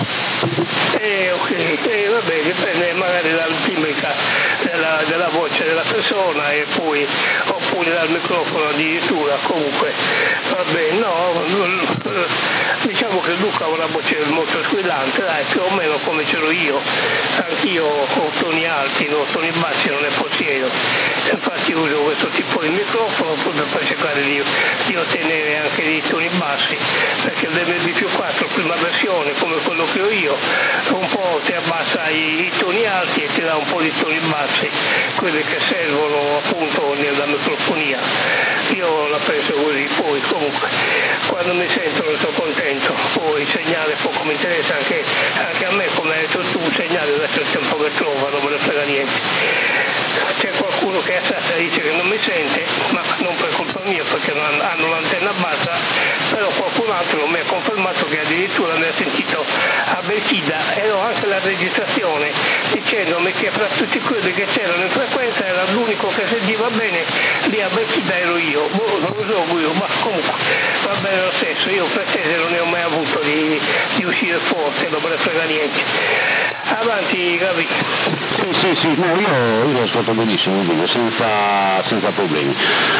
Ok, va bene, dipende magari dalla timbrica della voce della persona e poi oppure simile al microfono addirittura, comunque va bene, no, diciamo che Luca ha una voce molto squillante, dai, più o meno come ce l'ho io, anch'io ho toni alti, no, toni bassi non ne possiedo, infatti uso questo tipo di microfono proprio per cercare di ottenere anche dei toni bassi, perché l'MB+4 prima versione come quello che ho io un po' ti abbassa i toni alti e ti dà un po' di toni bassi, quelli che servono appunto nella microfonia. Io la penso così, poi comunque quando mi sento non sono contento, poi il segnale poco mi interessa, anche a me, come hai detto tu, il segnale adesso il tempo che trova, non me ne frega niente. C'è qualcuno che a Sassa dice che non mi sente, ma non per colpa mia perché hanno l'antenna bassa, però qualcun altro mi ha confermato che addirittura mi ha sentito a Belchida e ho anche la registrazione dicendomi che fra tutti quelli che c'erano in frequenza era l'unico che sentiva bene lì a Belchida ero io, non lo so io, ma comunque va bene lo stesso, io pretese non ne ho mai avuto di uscire forte, non me ne frega niente. Avanti Gavi. Sì, no, io lo ascolto benissimo, dico, senza problemi.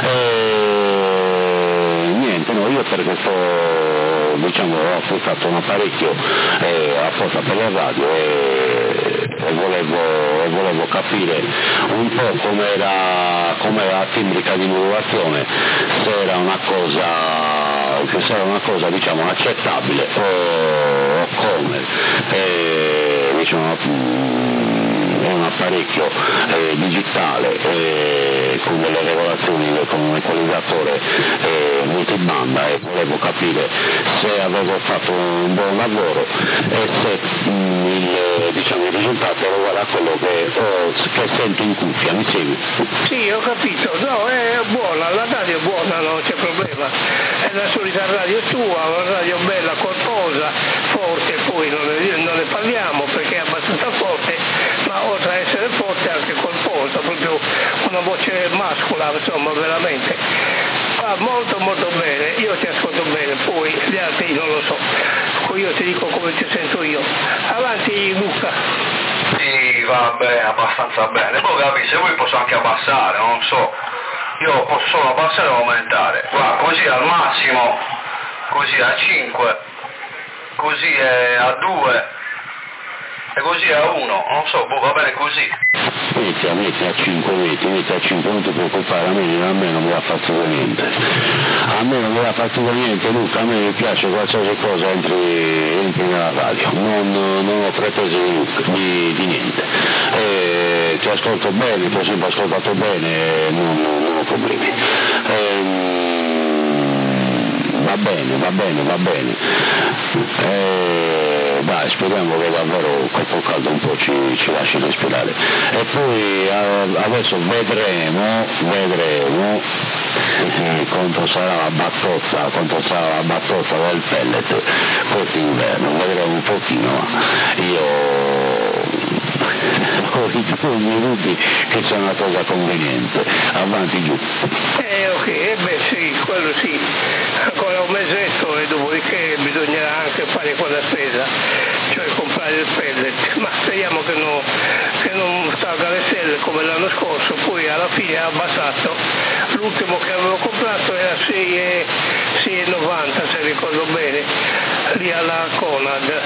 Niente, no, io per questo diciamo ho acquistato un apparecchio apposta per la radio e volevo capire un po' com'era la timbrica di modulazione, se era una cosa diciamo accettabile o come, diciamo è un apparecchio digitale con delle regolazioni con un equalizzatore multibanda e volevo capire se avevo fatto un buon lavoro e se il risultato era uguale a quello che sento in cuffia, mi segui? Sì, ho capito, no, è buona, la radio è buona, non c'è problema, è la solita radio tua, una radio bella, corposa, forte, poi non ne parliamo perché è abbastanza forte, ma oltre a essere forte anche corposa, proprio una voce mascola, insomma, veramente. Va molto bene, io ti ascolto bene, poi gli altri non lo so, poi io ti dico come ti sento io. Avanti Luca. Sì, va bene, abbastanza bene, poi capisci, poi posso anche abbassare, non so, io posso solo abbassare o aumentare, guarda, così al massimo, così a 5, così a 2, e così a 1, non so, va bene così. Metti a 5 metri, non ti preoccupare, a me non mi dà fastidio niente. A me non mi dà fastidio niente, Luca, a me mi piace qualsiasi cosa entri nella radio, non ho pretese di niente. Ti ascolto bene, ti ho sempre ascoltato bene, non ho problemi. Va bene. Dai, speriamo che davvero questo caldo un po' ci lasci respirare. E poi adesso vedremo quanto sarà la battozza del pellet quest'inverno, vedremo un pochino. Io ho i 2 minuti che c'è una cosa conveniente, avanti giù. Ok, beh sì, quello sì, ancora un mesetto e dopodiché bisognerà anche fare quella spesa, cioè comprare il pellet, ma speriamo che non salga le stelle come l'anno scorso, poi alla fine ha abbassato, l'ultimo che avevo comprato era 6,90 se ricordo bene, lì alla Conad,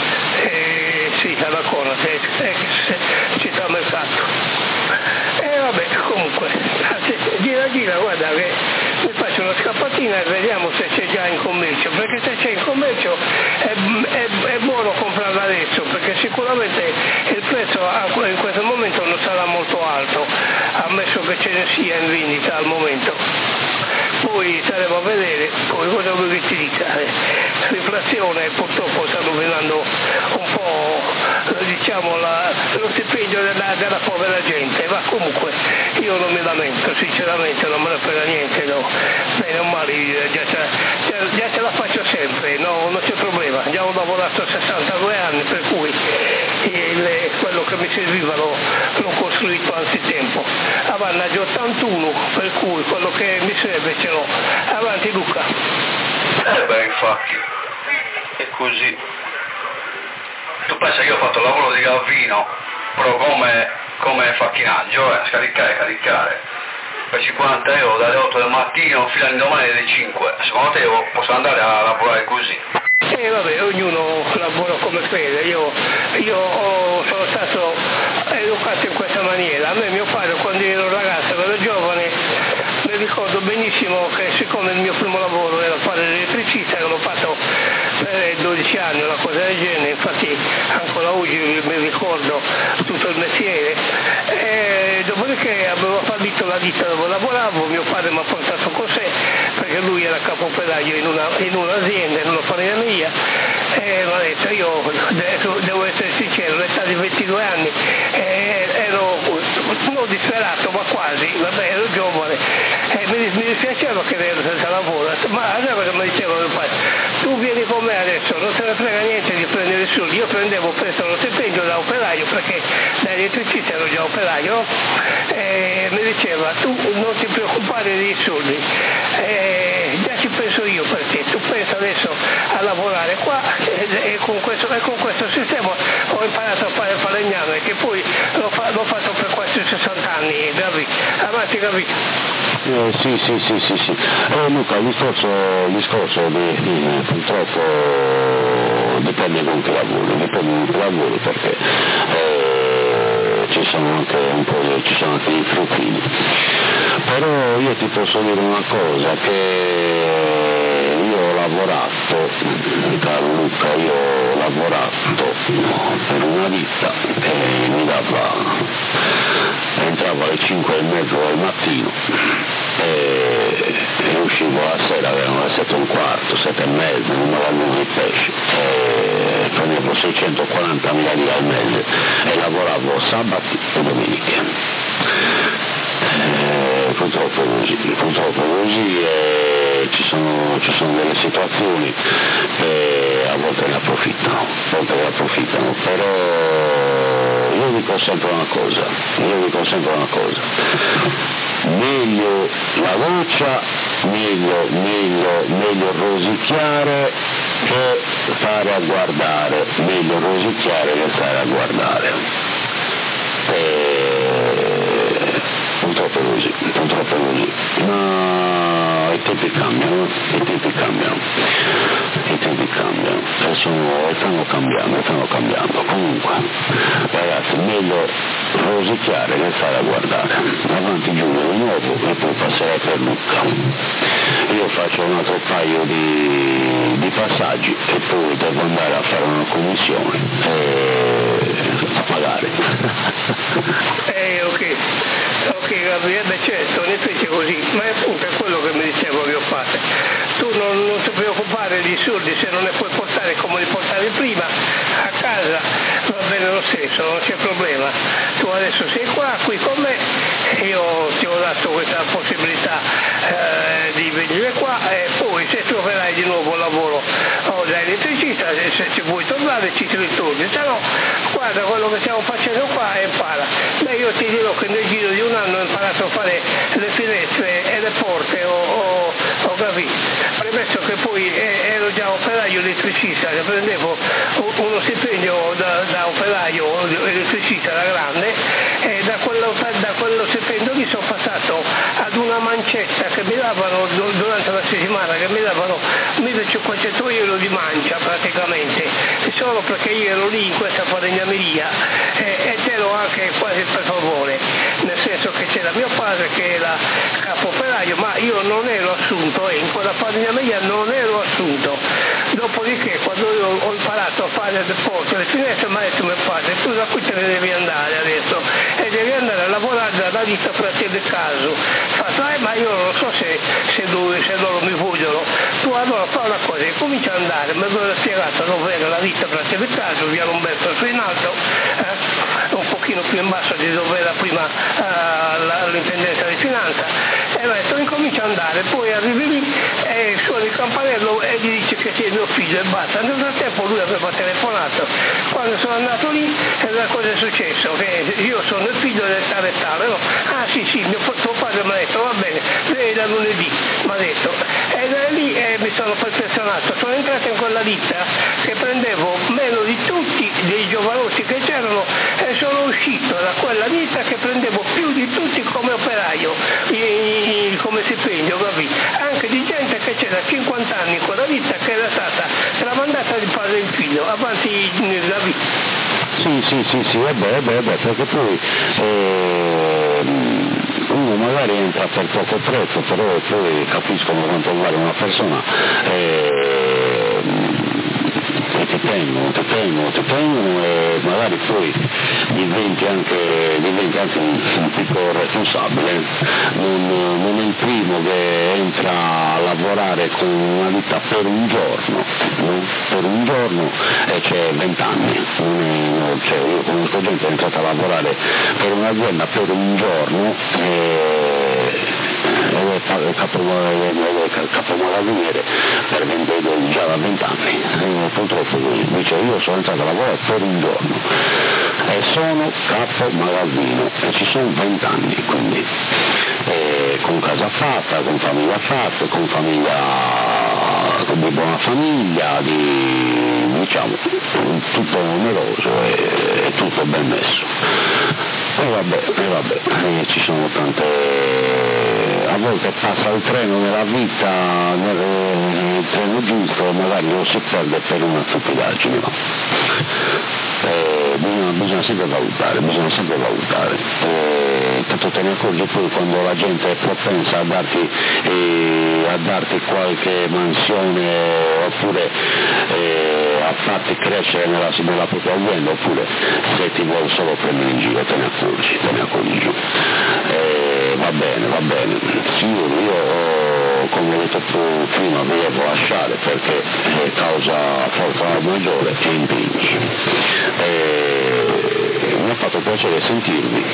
città mercato. Vabbè, comunque, gira, guarda che mi faccio una scappatina e vediamo se c'è già in commercio, perché se c'è in commercio è buono comprarla adesso, perché sicuramente il prezzo in questo momento non sarà molto alto, ammesso che ce ne sia in vendita al momento. Poi staremo a vedere, poi cosa vuoi che ti dica? L'inflazione purtroppo sta rovinando un po', diciamo, lo stipendio della povera gente, ma comunque io non mi lamento, sinceramente non me ne frega niente, no. Bene o male, già ce la faccio sempre, no, non c'è problema, già ho lavorato 62 anni, per cui quello che mi serviva l'ho costruito anzitempo. Avanti 81, per cui quello che mi serve ce l'ho. Avanti Luca. Beh, infatti, è così. Tu pensa che io ho fatto il lavoro di Gavino, però come facchinaggio, scaricare. per 50 euro dalle 8 del mattino fino alle domani alle 5. Secondo te posso andare a lavorare così? Vabbè, ognuno lavora come crede. Io sono stato educato in questa maniera. A me mio padre, quando ero ragazzo, ero giovane, mi ricordo benissimo che siccome il mio primo lavoro era fare l'elettricista, l'ho fatto per 12 anni, una cosa del genere, infatti ancora oggi mi ricordo tutto il mestiere. Dopodiché avevo fallito la ditta dove lavoravo, mio padre mi ha portato con sé perché lui era capo operaio in un'azienda, in una falegnameria, e mi ha detto, io devo essere sincero, all'età di 22 anni ero non disperato ma quasi, vabbè, ero giovane, mi dispiaceva che ero senza lavoro, ma allora cosa mi diceva mio padre, tu vieni con me adesso, non te ne frega niente di prendere i soldi. Io prendevo presto lo stipendio da operaio perché da elettricista ero già operaio, e mi diceva tu non ti preoccupare dei soldi, già ci penso io per te, tu pensa adesso a lavorare qua, e con questo sistema ho imparato a fare il falegname, che poi l'ho fatto per quasi 60 anni, Gavi, avanti Gavi. Sì. Luca, il discorso purtroppo dipende con chi lavori, perché ci sono anche i fruttini. Però io ti posso dire una cosa, che io ho lavorato, caro Luca, per una ditta che mi entravo alle 5:30 del mattino e uscivo la sera, erano le 7:15, 7:30, non avevamo il pesce, prendevo 640.000 lire al mese e lavoravo sabati e domeniche. Purtroppo così ci sono delle situazioni che a volte ne approfittano, però io dico sempre una cosa, meglio la doccia, meglio rosicchiare che stare a guardare, purtroppo così, ma i tempi cambiano, e stanno cambiando, comunque, ragazzi, meglio rosicchiare che stare a guardare. Avanti Giulio di nuovo e poi passerei per Luca. Io faccio un altro paio di passaggi e poi devo andare a fare una commissione a pagare. Ok Gabriele, certo, in effetti è così, ma è appunto quello che mi diceva mio padre. Tu non ti preoccupare di soldi, se non ne puoi portare come li portavi prima a casa, va bene lo stesso, non c'è problema. Tu adesso sei qui con me, io ti ho dato questa possibilità di venire qua, e poi se troverai di nuovo lavoro da elettricista, se ci vuoi tornare ci ritorni, se no guarda quello che stiamo facendo qua e impara. Beh, io ti dirò che nel giro di un anno ho imparato a fare le finestre e le porte, ho capito, premesso che poi ero già operaio elettricista, prendevo uno stipendio da operaio elettricista da grande, e da quello stipendio lì sono passato ad una mancetta che mi davano durante la settimana, che mi davano 1.500 euro di mancia praticamente, solo perché io ero lì in questa falegnameria, ed ero anche quasi per favore, nel senso che c'era mio padre che era capo operaio, ma io non ero assunto, in quella falegnameria non ero assunto. Dopodiché quando io ho imparato a fare le porte, le finestre, mi ha detto mio padre, tu da qui te ne devi andare adesso, e devi andare a lavorare dalla ditta Fratelli del Caso. Fatto, ma io non so se loro mi vogliono. Tu allora fa una cosa, comincia ad andare, mi aveva spiegato dove era la ditta Fratelli del Caso, via Lomberto su in alto, un pochino più in basso di dove era prima l'intendenza di finanza, e mi ha detto incomincia ad andare, poi arrivi lì e suona il campanello e gli dice che sei mio figlio e basta. Nel frattempo lui aveva telefonato, quando sono andato lì la cosa è successo, che io sono il figlio del tale e tale, no? Ah sì, tuo padre mi ha detto va bene, lei da lunedì, mi ha detto, e da lì mi sono perfezionato, sono entrato in quella ditta che prendevo meno di tutti dei giovanotti che c'erano, e sono uscito da quella ditta che prendevo più di tutti come operaio 50 anni con la vita che era stata tramandata di padre in figlio, avanti nella vita. Sì, vabbè, perché poi uno magari entra per poco prezzo, però poi capiscono quanto vale una persona e ti tengono e magari poi diventi anche un piccolo responsabile, non è il primo che entra a lavorare con una vita per un giorno, no? Per un giorno e c'è 20 anni, cioè io conosco gente che è entrata a lavorare per un'azienda per un giorno capomagazziniere per vendere già da 20 anni, purtroppo lui dice io sono entrato a lavorare per un giorno e sono capo magazzino e ci sono 20 anni, quindi con casa fatta, con famiglia fatta, di buona famiglia, diciamo tutto numeroso e tutto ben messo. E vabbè, ci sono tante, a volte passa il treno nella vita, il treno giusto, magari lo si perde per una stupidaggine, no? Bisogna sempre valutare, tanto te ne accorgi poi quando la gente è propensa a darti qualche mansione oppure a farti crescere nella propria azienda, oppure se ti vuole solo prendere in giro te ne accorgi. Va bene, sì, io come ho detto prima vi devo lasciare perché causa forza maggiore e impegni. Mi ha fatto piacere sentirvi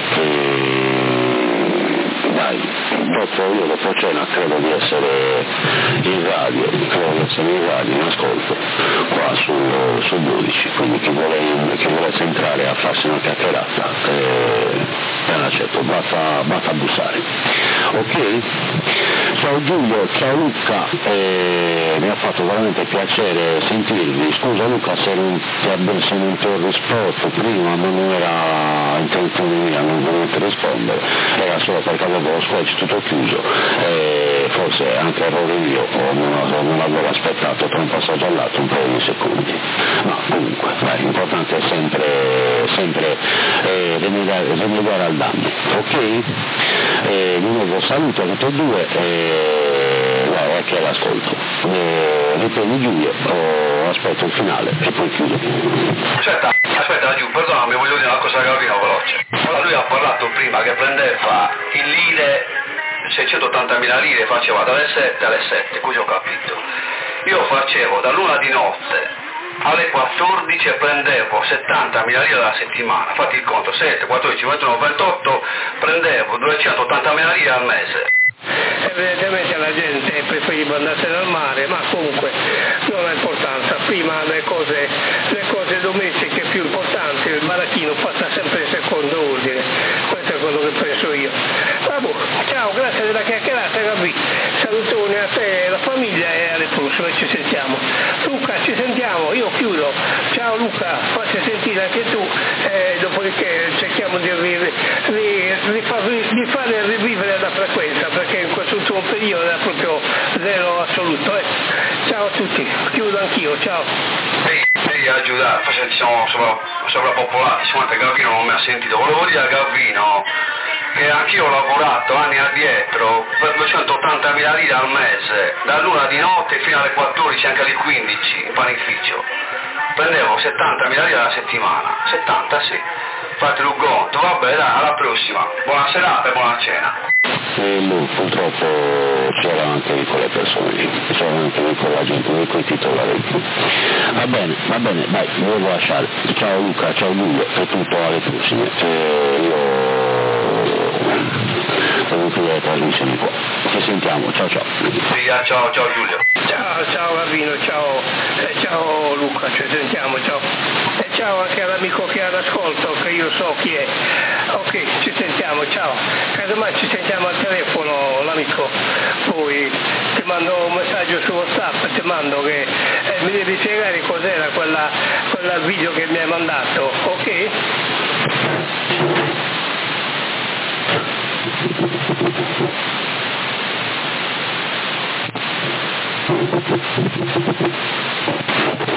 dopo cena credo di essere in radio, in ascolto qua sul 12, quindi chi volesse entrare a farsi una chiacchierata certo, basta bussare. Ok? Ciao Giulio, ciao Luca, mi ha fatto veramente piacere sentirvi. Scusa Luca se non ti ho risposto prima, ma non era intenzione mia, non volevo rispondere, era solo perché avevo lo squelch tutto chiuso, forse anche errore mio, non avevo aspettato tra un passaggio all'altro un paio di secondi, ma comunque l'importante è sempre rimediare al danno, ok? Di nuovo saluto a tutti e due e che l'ascolto. Riprendi Giulio, aspetto il finale e poi chiudo. Aspetta Giù, perdonami, voglio dire una cosa Gavino veloce. Allora lui ha parlato prima che prendeva in lire 680.000 lire, faceva dalle 7 alle 7, così ho capito. Io facevo dall'una di notte alle 14 e prendevo 70.000 lire alla settimana, fatti il conto, 7, 14, 21, 28, prendevo 280.000 lire al mese. Evidentemente la gente preferiva andarsene al mare, ma comunque non ha importanza, prima le cose domestiche più importanti, il baracchino passa sempre in secondo ordine, questo è quello che penso io. Vabbè, ciao, grazie della chiacchierata Gabi, salutoni a te e la famiglia e alle prossime, ci sentiamo. Luca, ci sentiamo, io chiudo, ciao Luca, facci sentire anche tu, dopodiché cerchiamo di fare rivivere la frequenza, perché in questo ultimo periodo era proprio zero assoluto. Ciao a tutti, chiudo anch'io, ciao. Ehi aiutare, siamo sovrappopolati, anche Gavino non mi ha sentito, volevo dire a Gavino che anch'io ho lavorato anni addietro per 280.000 lire al mese, dall'una di notte fino alle 14, anche alle 15 in panificio. Prendevo 70.000 lire alla settimana, 70 sì, fate un conto, vabbè dai, alla prossima, buona serata e buona cena. E lui purtroppo c'era anche di quelle persone lì, c'era anche di quella gente, di quei titolari. Va bene, dai, vi devo lasciare. Ciao Luca, ciao Giulio, e tutto alle prossime. Devo chiudere la trasmissione qua. Ci sentiamo, ciao. Ciao Giulio. Ciao Gavino, ciao Luca, ci sentiamo, ciao. E ciao anche all'amico che è all'ascolto, che io so chi è. Ok, ci sentiamo, ciao. Casomai ci sentiamo al telefono l'amico, poi ti mando un messaggio su WhatsApp, ti mando che mi devi spiegare cos'era quella video che mi hai mandato, ok? adesso.